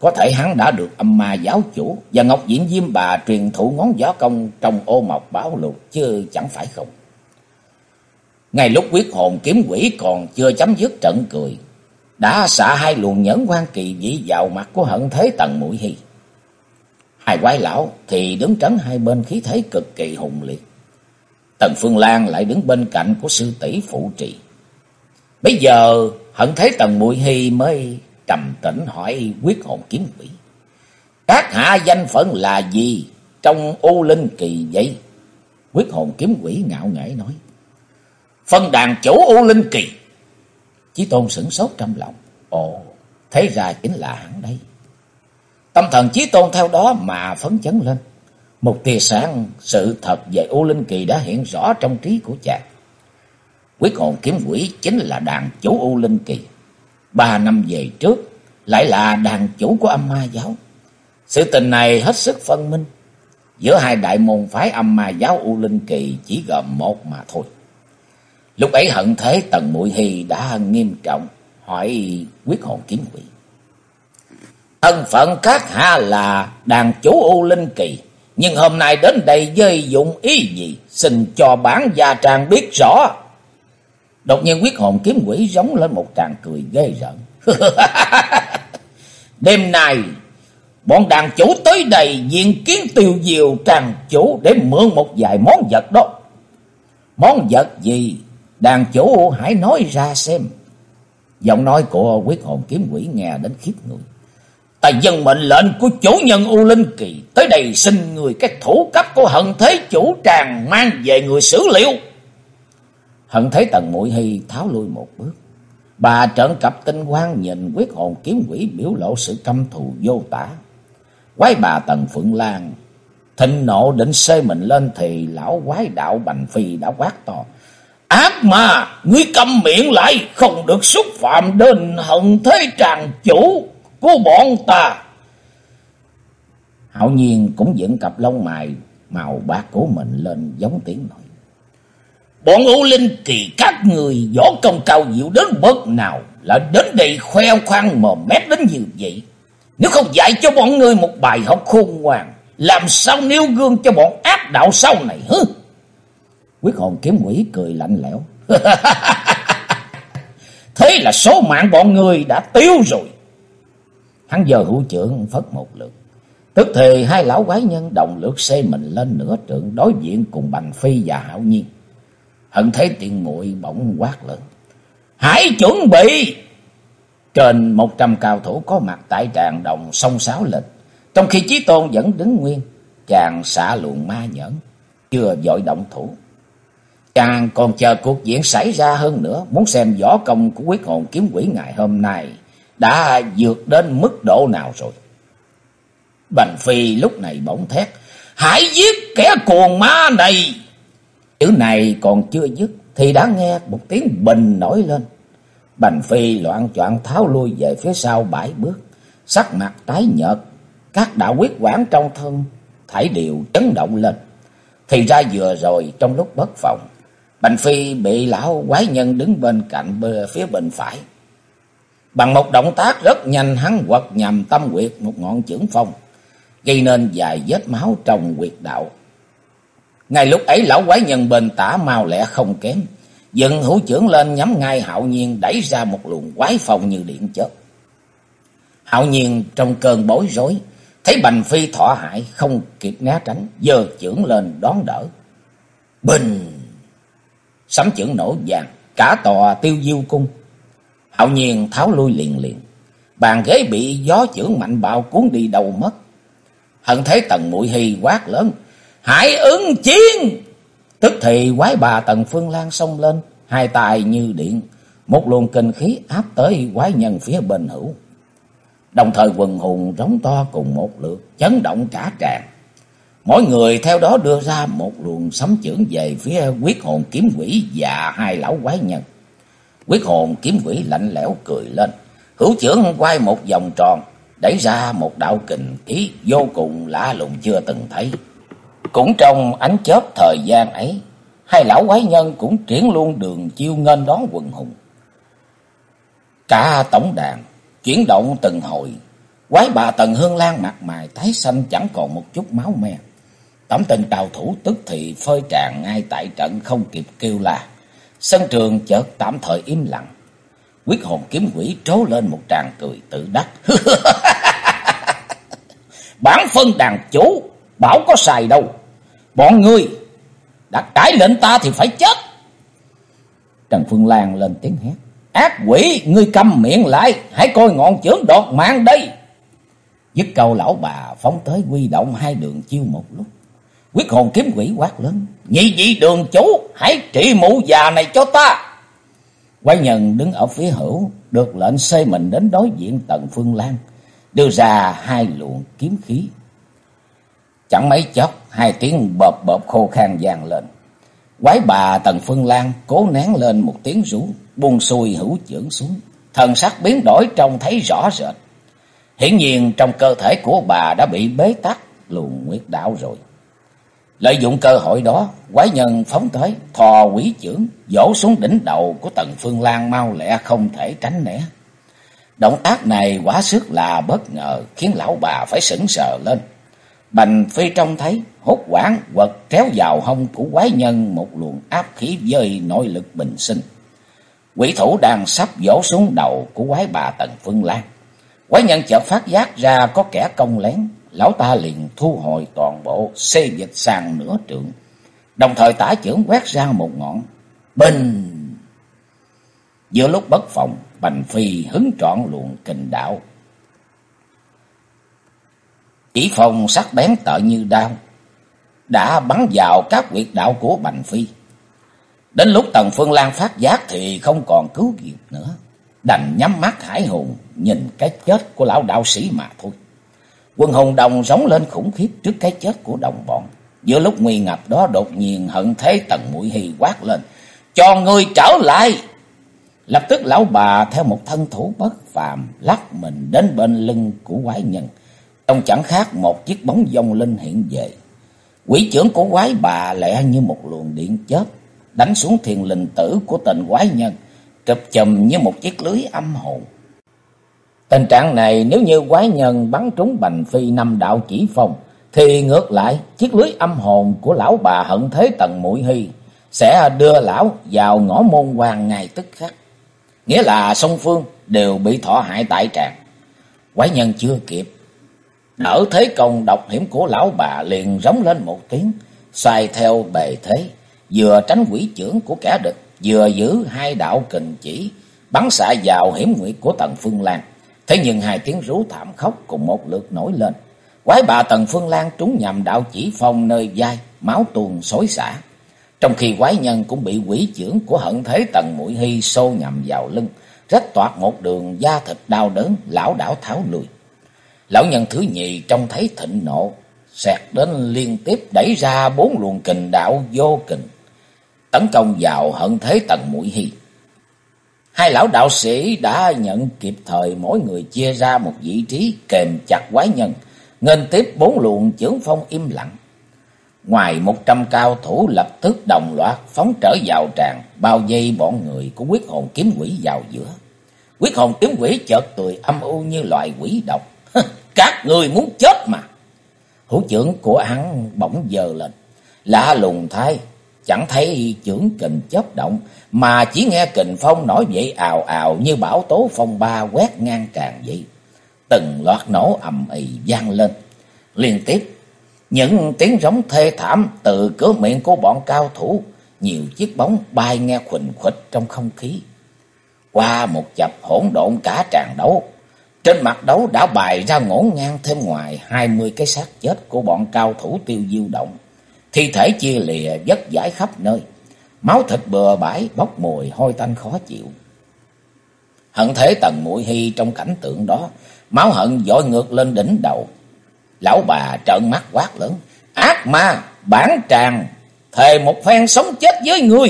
Có thể hắn đã được âm ma giáo chủ và Ngọc Diện Diêm Bà truyền thụ ngón võ công trong ô mộc bảo lục, chứ chẳng phải không. Ngay lúc quyết hồn kiếm quỷ còn chưa chấm dứt trận cười, đã xạ hai luồng nhẫn quan kỳ dị vào mặt của Hận Thế Tần Muội Hy. Hai quái lão thì đứng trấn hai bên, khí thế cực kỳ hùng liệt. Tần Phương Lan lại đứng bên cạnh của sư tỷ phụ trì. Bây giờ Hận Thế Tần Muội Hy mới trầm tĩnh hỏi quyết hồn kiếm quỷ: các hạ danh phận là gì trong U Linh Kỳ vậy? Quyết hồn kiếm quỷ ngạo nghễ nói: phân đàn chủ U Linh Kỳ. Chí Tôn sửng sốt trong lòng. Ồ, thế ra chính là hắn đây. Tâm thần Chí Tôn theo đó mà phấn chấn lên. Một tia sáng sự thật về U Linh Kỳ đã hiện rõ trong trí của chàng. Quyết hồn kiếm quỷ chính là đàn chủ U Linh Kỳ. 3 năm về trước lại là đàn chủ của âm ma giáo. Sự tình này hết sức phân minh. Giữa hai đại môn phái âm ma giáo U Linh Kỳ chỉ gồm một mà thôi. Lúc ấy Hận Thế Tần Muội Hy đã nghiêm trọng hỏi quyết hồn kiếm quỷ: thân phận các hạ là đàn chủ U Linh Kỳ, nhưng hôm nay đến đây với dụng ý gì? Xin cho bản gia tràng biết rõ. Đột nhiên quyết hồn kiếm quỷ giống lên một tràng cười ghê rợn. Đêm nay bọn đàn chủ tới đây diện kiến Tiêu Diều tràng chủ để mượn một vài món vật đó. Món vật gì? Đàn chủ hãy nói ra xem. Giọng nói của quyết hồn kiếm quỷ nghe đến khiếp người. Ta dâng mệnh lệnh của chủ nhân U Linh Kỳ tới đây, xin người các thủ cấp của Hận Thế chủ tràng mang về người xử liệu. Hận Thế Tần Muội Hy tháo lui một bước. Bà trợn cặp tinh quang nhìn quyết hồn kiếm quỷ, biểu lộ sự căm thù vô tả. Quái bà Tần Phượng Lan thịnh nộ định xê mình lên thì lão quái đạo Bành Phi đã quát to: ác mà, ngươi câm miệng lại, không được xúc phạm đến Hận Thế tràng chủ của bọn ta. Hạo Nhiên cũng dựng cặp lông mày màu bạc của mình lên, giống tiếng nói: bọn U Linh Kỳ các người võ công cao diệu đến bậc nào lại đến đây khoe khoang mồm mép đến như vậy? Nếu không dạy cho bọn ngươi một bài học khôn ngoan, làm sao nêu gương cho bọn ác đạo sau này hứ? Quyết hồn kiếm quỷ cười lạnh lẽo: thế là số mạng bọn người đã tiêu rồi. Hắn giờ hữu trưởng phất một lượt, tức thì hai lão quái nhân đồng lượt xê mình lên nửa trượng, đối diện cùng Bành Phi và Hạo Nhiên. Hận Thế Tiện Muội bỗng quát lớn: hãy chuẩn bị! Trên 100 cao thủ có mặt tại tràng đồng xông xáo lên, trong khi Chí Tôn vẫn đứng nguyên. Chàng xạ luồng ma nhẫn, chưa vội động thủ. Chàng còn chờ cuộc diễn xảy ra hơn nữa, muốn xem võ công của quyết hồn kiếm quỷ ngày hôm nay đã vượt đến mức độ nào rồi. Bành Phi lúc này bỗng thét: hãy giết kẻ cuồng ma này! Chữ này còn chưa dứt thì đã nghe một tiếng bình nổi lên. Bành Phi loạng choạng tháo lui về phía sau 7 bước, sắc mặt tái nhợt, các đạo quyết quản trong thân thảy đều chấn động lên. Thì ra vừa rồi trong lúc bất phòng, Bành Phi bị lão quái nhân đứng bên cạnh phía bên phải. Bằng một động tác rất nhanh, hắn quật nhằm tâm huyệt một ngọn chưởng phong, gây nên vài vết máu trong huyệt đạo. Ngay lúc ấy lão quái nhân bên tả mau lẹ không kém, dựng hữu chưởng lên nhắm ngay Hạo Nhiên, đẩy ra một luồng quái phong như điện chớp. Hạo Nhiên trong cơn bối rối, thấy Bành Phi thọ hại không kịp né tránh, giơ chưởng lên đón đỡ. Bình! Sấm chưởng nổ vàng, cả tòa Tiêu Diêu cung. Hạo Nhiên tháo lui liền liền, bàn ghế bị gió chưởng mạnh bạo cuốn đi đâu mất. Hận Thế Tần Muội Hy quát lớn: hãy ứng chiến! Tức thì quái bà Tần Phương Lan xông lên, hai tay như điện, một luồng kinh khí áp tới quái nhân phía bên hữu. Đồng thời quần hùng rống to cùng một lượt, chấn động cả tràng. Mỗi người theo đó đưa ra một luồng sấm chưởng về phía quyết hồn kiếm quỷ và hai lão quái nhân. Quyết hồn kiếm quỷ lạnh lẽo cười lên, hữu chưởng quay một vòng tròn, đẩy ra một đạo kình khí vô cùng lạ lùng chưa từng thấy. Cũng trong ánh chớp thời gian ấy, hai lão quái nhân cũng triển luôn đường chiêu nghênh đón quần hùng. Cả tổng đàn chuyển động từng hồi, Quái bà Tần Hương Lan mặt mày tái xanh, chẳng còn một chút máu me. Tổng tình cao thủ tức thì phơi tràn ngay tại trận, không kịp kêu la. Sân trường chợt tạm thời im lặng. Quyết hồn kiếm quỷ trố lên một tràng cười tự đắc. Bản phân đàn chủ bảo có xài đâu. Bọn ngươi đã cãi lệnh ta thì phải chết. Trần Phương Lan lên tiếng hét. Ác quỷ, ngươi câm miệng lại, hãy coi ngọn chưởng đột mạng đây. Dứt câu, lão bà phóng tới huy động hai đường chiêu một lúc. Quyết hồn kiếm quỷ quát lớn. Nhị vị đường chủ, hãy trị mụ già này cho ta. Quái nhân đứng ở phía hữu được lệnh xê mình đến đối diện Tần Phương Lan, đưa ra hai luồng kiếm khí. Chẳng mấy chốc, hai tiếng bợp bợp khô khan vang lên. Quái bà Tần Phương Lan cố nén lên một tiếng rú, buông xuôi hữu chưởng xuống. Thần sắc biến đổi trông thấy rõ rệt. Hiển nhiên trong cơ thể của bà đã bị bế tắc luồng nguyệt đạo rồi. Lợi dụng cơ hội đó, quái nhân phóng tới, thò quỷ chưởng vỗ xuống đỉnh đầu của Tần Phương Lan mau lẹ không thể tránh né. Động tác này quá sức là bất ngờ, khiến lão bà phải sững sờ lên. Bành Phi trông thấy, hốt hoảng quật kéo vào hông của quái nhân một luồng áp khí với nội lực bình sinh. Quỷ thủ đang sắp vỗ xuống đầu của quái bà Tần Phương Lan. Quái nhân chợt phát giác ra có kẻ công lén, lão ta liền thu hồi toàn bộ, xê dịch sang nửa trượng, đồng thời tả chưởng quét ra một ngọn bình. Giữa lúc bất phòng, Bành Phi hứng trọn luồng kình đạo, chỉ phong sắc bén tợn như đao đã bắn vào các huyệt đạo của Bành Phi. Đến lúc Tần Phương Lan phát giác thì không còn cứu kịp nữa, đành nhắm mắt hải hùng nhìn cái chết của lão đạo sĩ mà thôi. Quân hùng đồng rống lên khủng khiếp trước cái chết của đồng bọn. Giữa lúc nguy ngập đó, đột nhiên Hận Thế Tần Muội Hy quát lên. Cho ngươi trở lại! Lập tức lão bà theo một thân thủ bất phàm lắc mình đến bên lưng của quái nhân. Trông chẳng khác một chiếc bóng vong linh hiện về. Quỷ chưởng của quái bà lẹ như một luồng điện chớp, đánh xuống thiền linh tử của tên quái nhân, chụp chùm như một chiếc lưới âm hồn. Tình trạng này nếu như quái nhân bắn trúng Bành Phi 5 đạo chỉ phong, thì ngược lại chiếc lưới âm hồn của lão bà Hận Thế Tần Muội Hy sẽ đưa lão vào ngõ môn quan ngay tức khắc. Nghĩa là song phương đều bị thọ hại tại tràng. Quái nhân chưa kịp đỡ thế công độc hiểm của lão bà, liền rống lên một tiếng, xoay theo bề thế, vừa tránh quỷ chưởng của kẻ địch, vừa giữ hai đạo kình chỉ bắn xạ vào hiểm nguyệt của Tần Phương Lan. Thế nhưng hai tiếng rú thảm khóc cùng một lượt nổi lên. Quái bà Tần Phương Lan trúng nhầm đạo chỉ phong nơi vai, máu tuôn xối xả. Trong khi quái nhân cũng bị quỷ chưởng của Hận Thế Tần Muội Hy xô nhầm vào lưng, rách toạc một đường da thịt đau đớn, lão đảo tháo lùi. Lão nhân thứ nhì trông thấy thịnh nộ, xẹt đến liên tiếp đẩy ra 4 luồng kình đạo vô kình, tấn công vào Hận Thế Tần Muội Hy. Hai lão đạo sĩ đã nhận kịp thời, mỗi người chia ra một vị trí kềm chặt quái nhân, nghênh tiếp 4 luồng chưởng phong im lặng. Ngoài 100 cao thủ lập tức đồng loạt phóng trở vào tràng, bao vây bọn người của Quyết Hồn Kiếm Quỷ vào giữa. Quyết Hồn Kiếm Quỷ chợt cười âm u như loài quỷ độc. Các người muốn chết mà. Hữu chưởng của hắn bỗng giơ lên, lạ lùng thay, chẳng thấy chưởng kình chớp động, mà chỉ nghe kình phong nổi dậy ào ào như bão tố phong ba quét ngang tràn vậy. Từng loạt nổ ầm ĩ vang lên liên tiếp, những tiếng rống thê thảm từ cửa miệng của bọn cao thủ, nhiều chiếc bóng bay nghe khuỳnh khuỵch trong không khí. Qua một chập hỗn độn cả tràng đấu, trên mặt đấu đã bày ra ngổn ngang thêm ngoài 20 cái xác chết của bọn cao thủ Tiêu Diêu Động. Thi thể chia lìa vất vãi khắp nơi, máu thịt bừa bãi bốc mùi hôi tanh khó chịu. Hận Thế Tần Muội Hy trong cảnh tượng đó, máu hận dội ngược lên đỉnh đầu. Lão bà trợn mắt quát lớn. Ác ma, bản tràng, thề một phen sống chết với ngươi.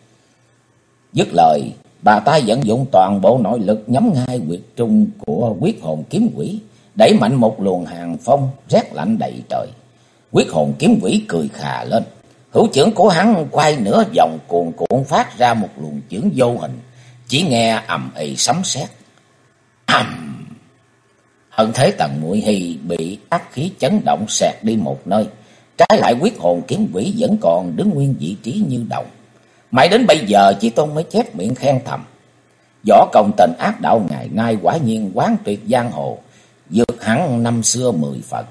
Dứt lời, bà ta vận dụng toàn bộ nội lực nhắm ngay huyệt trung của Quyết Hồn Kiếm Quỷ, đẩy mạnh một luồng hàn phong rét lạnh đầy trời. Quyết Hồn Kiếm Quỷ cười khà lên, hữu chưởng của hắn quay nửa vòng cuồn cuộn phát ra một luồng chưởng vô hình, chỉ nghe ầm ĩ sấm sét. Ầm Hận thế Tần Muội Hy bị ác khí chấn động xẹt đi một nơi, trái lại quyết hồn kiếm quỷ vẫn còn đứng nguyên vị trí như đầu. Mãi đến bây giờ Chí Tôn mới chép miệng khen thầm: võ công tình ác đạo ngày nay quả nhiên quán tuyệt giang hồ, vượt hẳn năm xưa 10 phần.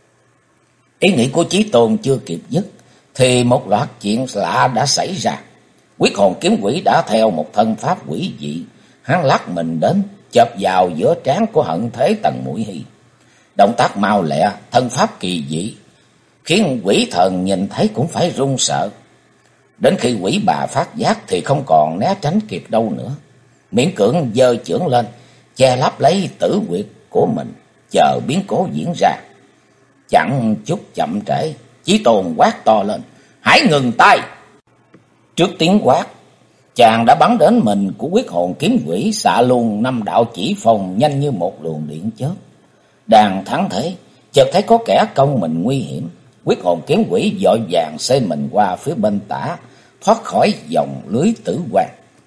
Ý nghĩ của Chí Tôn chưa kịp dứt thì một loạt chuyện lạ đã xảy ra. Quyết hồn kiếm quỷ đã theo một thân pháp quỷ dị, hắn lắc mình đến chộp vào giữa trán của hận thế Tần Muội Hy. Động tác mau lẹ, thân pháp kỳ dị, khiến quỷ thần nhìn thấy cũng phải run sợ. Đến khi quỷ bà phát giác thì không còn né tránh kịp đâu nữa, miễn cưỡng giơ chưởng lên che lấp lấy tử huyệt của mình, chờ biến cố diễn ra. Chẳng chút chậm trễ, Chí Tôn quát to lên: hãy ngừng tay! Trước tiếng quát, chàng đã bắn đến mình của quyết hồn kiếm quỷ, xạ luôn 5 đạo chỉ phong nhanh như một luồng điện chớp. Đang thắng thế, chợt thấy có kẻ công mình nguy hiểm. Quyết hồn kiếm quỷ vội vàng xê mình qua phía bên tả, thoát khỏi vòng lưới tử quan.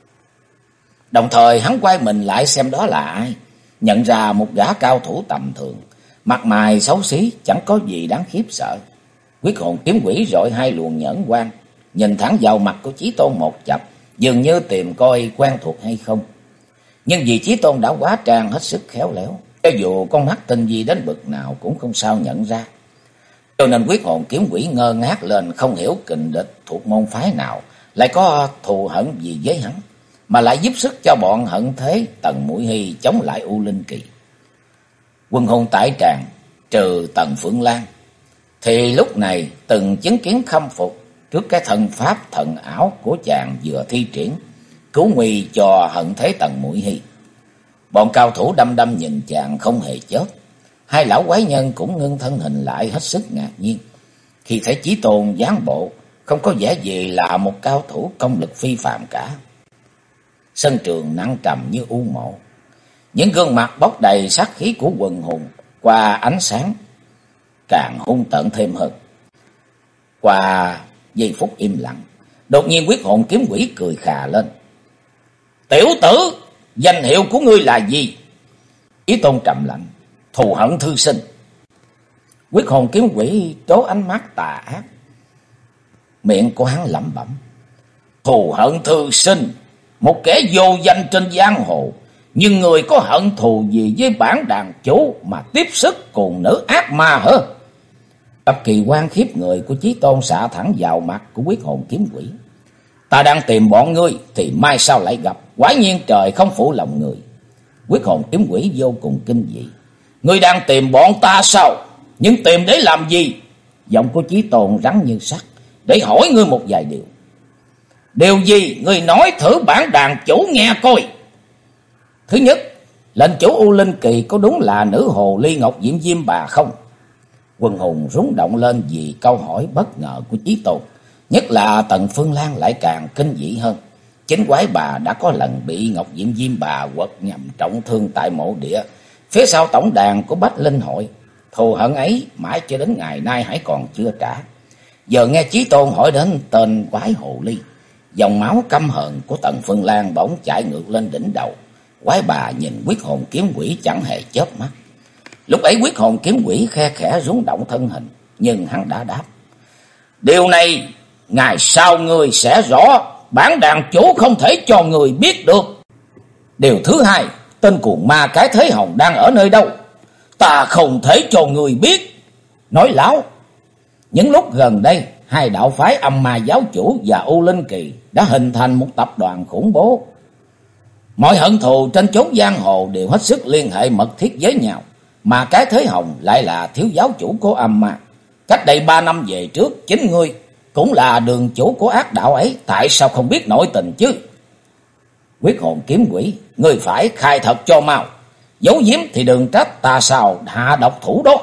Đồng thời hắn quay mình lại xem đó là ai, nhận ra một gã cao thủ tầm thường, mặt mày xấu xí, chẳng có gì đáng khiếp sợ. Quyết hồn kiếm quỷ rọi 2 luồng nhẫn quang, nhìn thẳng vào mặt của Chí Tôn một chập, dường như tìm coi quen thuộc hay không. Nhưng vì Chí Tôn đã hóa trang hết sức khéo léo, cho dù con mắt tinh vi đến bực nào cũng không sao nhận ra. Cho nên quyết hồn kiếm quỷ ngơ ngác lên, không hiểu kình địch thuộc môn phái nào lại có thù hận gì với hắn, mà lại giúp sức cho bọn hận thế Tần Muội Hy chống lại U Linh Kỳ. Quân hùng tại tràng trừ Tần Phượng Lan thì lúc này từng chứng kiến khâm phục trước cái thần pháp thần ảo của chàng vừa thi triển, cứu nguy cho hận thế Tần Muội Hy. Bọn cao thủ đăm đăm nhìn chàng không hề chớp. 2 lão quái nhân cũng ngưng thân hình lại hết sức ngạc nhiên khi thấy Chí Tôn dáng bộ không có vẻ gì là một cao thủ công lực phi phàm cả. Sân trường nặng trầm như u mộ, những gương mặt bốc đầy sát khí của quần hùng qua ánh sáng càng hung tợn thêm hơn. Qua giây phút im lặng, đột nhiên quyết hồn kiếm quỷ cười khà lên: tiểu tử, danh hiệu của ngươi là gì? Chí Tôn trầm lạnh: thù hận thư sinh. Quyết hồn kiếm quỷ trố ánh mắt tà ác, miệng của hắn lẩm bẩm: thù hận thư sinh, một kẻ vô danh trên giang hồ, nhưng người có hận thù gì với bản đàn chủ mà tiếp sức cùng nữ ác ma hả? Tập kỳ quan khiếp người của Chí Tôn xạ thẳng vào mặt của quyết hồn kiếm quỷ: ta đang tìm bọn ngươi thì mai sau lại gặp, quả nhiên trời không phụ lòng người. Quyết hồn kiếm quỷ vô cùng kinh dị: ngươi đang tìm bọn ta sao? Nhưng tìm để làm gì? Giọng của Chí Tôn rắn như sắt: để hỏi ngươi một vài điều. Điều gì? Ngươi nói thử bản đàn chủ nghe coi. Thứ nhất, lệnh chủ U Linh Kỳ có đúng là nữ hồ ly Ngọc Diễm Diêm Bà không? Quần hùng rúng động lên vì câu hỏi bất ngờ của Chí Tôn, nhất là Tần Phương Lan lại càng kinh dị hơn. Chính quái bà đã có lần bị Ngọc Diễm Diêm Bà quật nhằm trọng thương tại mộ địa phía sau tổng đàn của Bách Linh hội. Thù hận ấy mãi cho đến ngày nay hãy còn chưa trả. Giờ nghe Chí Tôn hỏi đến tên quái hồ ly, dòng máu căm hận của Tần Phương Lan bỗng chạy ngược lên đỉnh đầu. Quái bà nhìn quyết hồn kiếm quỷ chẳng hề chớp mắt. Lúc ấy quyết hồn kiếm quỷ khe khẽ rúng động thân hình, nhưng hắn đã đáp: điều này ngày sau ngươi sẽ rõ, bản đàn chủ không thể cho người biết được. Điều thứ hai, tên cuồng ma cái Thế Hồng đang ở nơi đâu? Ta không thể cho người biết. Nói láo, những lúc gần đây 2 đạo phái Âm Ma Giáo Chủ và U Linh Kỳ đã hình thành một tập đoàn khủng bố. Mọi hận thù trên chốn giang hồ đều hết sức liên hệ mật thiết với nhau, mà cái Thế Hồng lại là thiếu giáo chủ của Âm Ma. Cách đây 3 năm về trước, chính ngươi cũng là đường chủ của ác đạo ấy, tại sao không biết nội tình chứ? Quyết hồn kiếm quỷ, ngươi phải khai thật cho mau, giấu giếm thì đừng trách ta sao hạ độc thủ đó.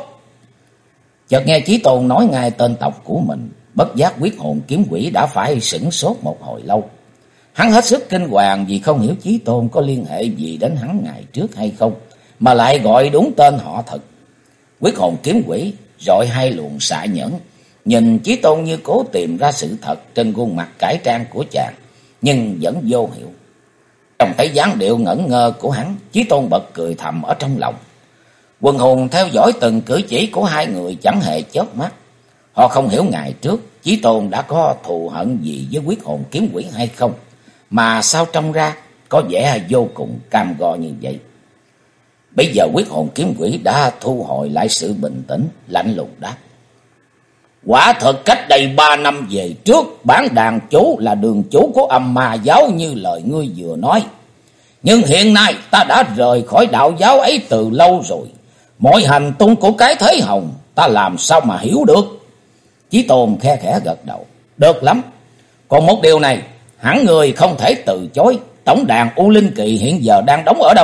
Chợt nghe Chí Tôn nói ngay tên tộc của mình, bất giác quyết hồn kiếm quỷ đã phải sửng sốt một hồi lâu. Hắn hết sức kinh hoàng vì không hiểu Chí Tôn có liên hệ gì đến hắn ngày trước hay không, mà lại gọi đúng tên họ thật. Quyết hồn kiếm quỷ rọi 2 luồng xạ nhẫn, nhìn Chí Tôn như cố tìm ra sự thật trên khuôn mặt cải trang của chàng, nhưng vẫn vô hiệu. Trông thấy dáng điệu ngẩn ngơ của hắn, Chí Tôn bật cười thầm ở trong lòng. Quần hùng theo dõi từng cử chỉ của hai người chẳng hề chớp mắt. Họ không hiểu ngày trước Chí Tôn đã có thù hận gì với Quyết Hồn Kiếm Quỷ hay không, mà sao trông ra có vẻ vô cùng cam go như vậy. Bây giờ Quyết Hồn Kiếm Quỷ đã thu hồi lại sự bình tĩnh, lạnh lùng đáp: quả thật cách đây 3 năm về trước, bản đàn chủ là đường chủ của Âm Ma giáo như lời ngươi vừa nói. Nhưng hiện nay ta đã rời khỏi đạo giáo ấy từ lâu rồi. Mọi hành tung của cái thế hồng ta làm sao mà hiểu được? Chí Tôn khe khẽ gật đầu: được lắm. Còn một điều này, hẳn người không thể từ chối. Tổng đàn U Linh Kỳ hiện giờ đang đóng ở đâu?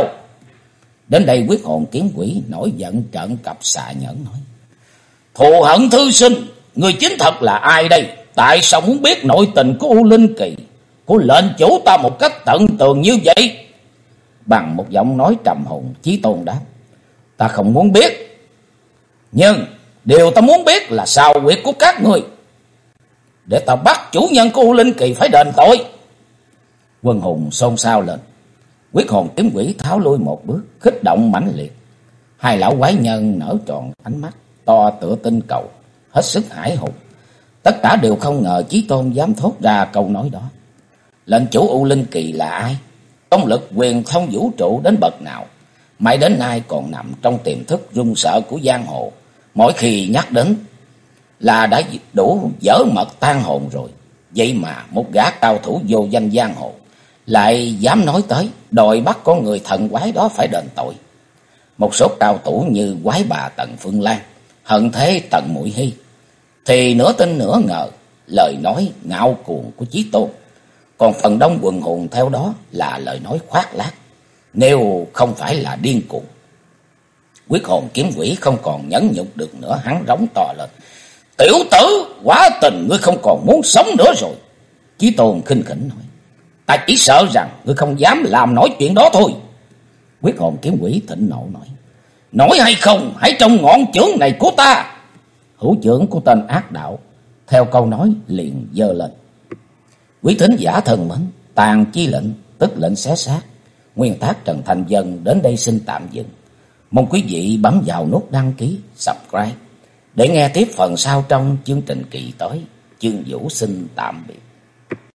Đến đây Quyết Hồn Kiếm Quỷ nổi giận trợn cặp xà nhẫn nói: thù hận thư sinh, người chính thật là ai đây? Tại sao muốn biết nội tình của U Linh Kỳ, của lệnh chủ ta một cách tận tường như vậy? Bằng một giọng nói trầm hùng, Chí Tôn đáp: ta không muốn biết. Nhưng điều ta muốn biết là sao huyệt của các ngươi, để ta bắt chủ nhân của U Linh Kỳ phải đền tội. Quân hùng xôn xao lên. Quyết Hồn Kiếm Quỷ tháo lui một bước, kích động mãnh liệt. Hai lão quái nhân nở tròn ánh mắt to tựa tinh cầu, hết sức hãi hùng. Tất cả đều không ngờ Chí Tôn dám thốt ra câu nói đó. Lệnh chủ U Linh Kỳ là ai? Công lực quyền thông vũ trụ đến bậc nào? Mãi đến nay còn nằm trong tiềm thức run sợ của giang hồ. Mỗi khi nhắc đến là đã đủ dở mật tan hồn rồi. Vậy mà một gã cao thủ vô danh giang hồ lại dám nói tới đòi bắt con người thần quái đó phải đền tội. Một số cao thủ như quái bà Tần Phương Lan, hận thế Tần Muội Hy thì nửa tin nửa ngờ lời nói ngạo cuồng của Chí Tôn. Còn phần đông quần hùng theo đó là lời nói khoác lác, nếu không phải là điên cuồng. Quyết Hồn Kiếm Quỷ không còn nhẫn nhục được nữa, hắn rống to lên: tiểu tử, quả tình ngươi không còn muốn sống nữa rồi. Chí Tôn khinh khỉnh nói: ta chỉ sợ rằng ngươi không dám làm nổi chuyện đó thôi. Quyết Hồn Kiếm Quỷ thịnh nộ nói: nổi hay không, hãy trong ngọn chưởng này của ta. Hữu chưởng của tên ác đạo theo câu nói liền giơ lên. Quý thính giả thân mến, tàn chi lệnh tức lệnh xé xác, nguyên tác Trần Thành Dân đến đây xin tạm dừng. Mong quý vị bấm vào nút đăng ký, subscribe để nghe tiếp phần sau trong chương trình kỳ tới. Chương Vũ xin tạm biệt.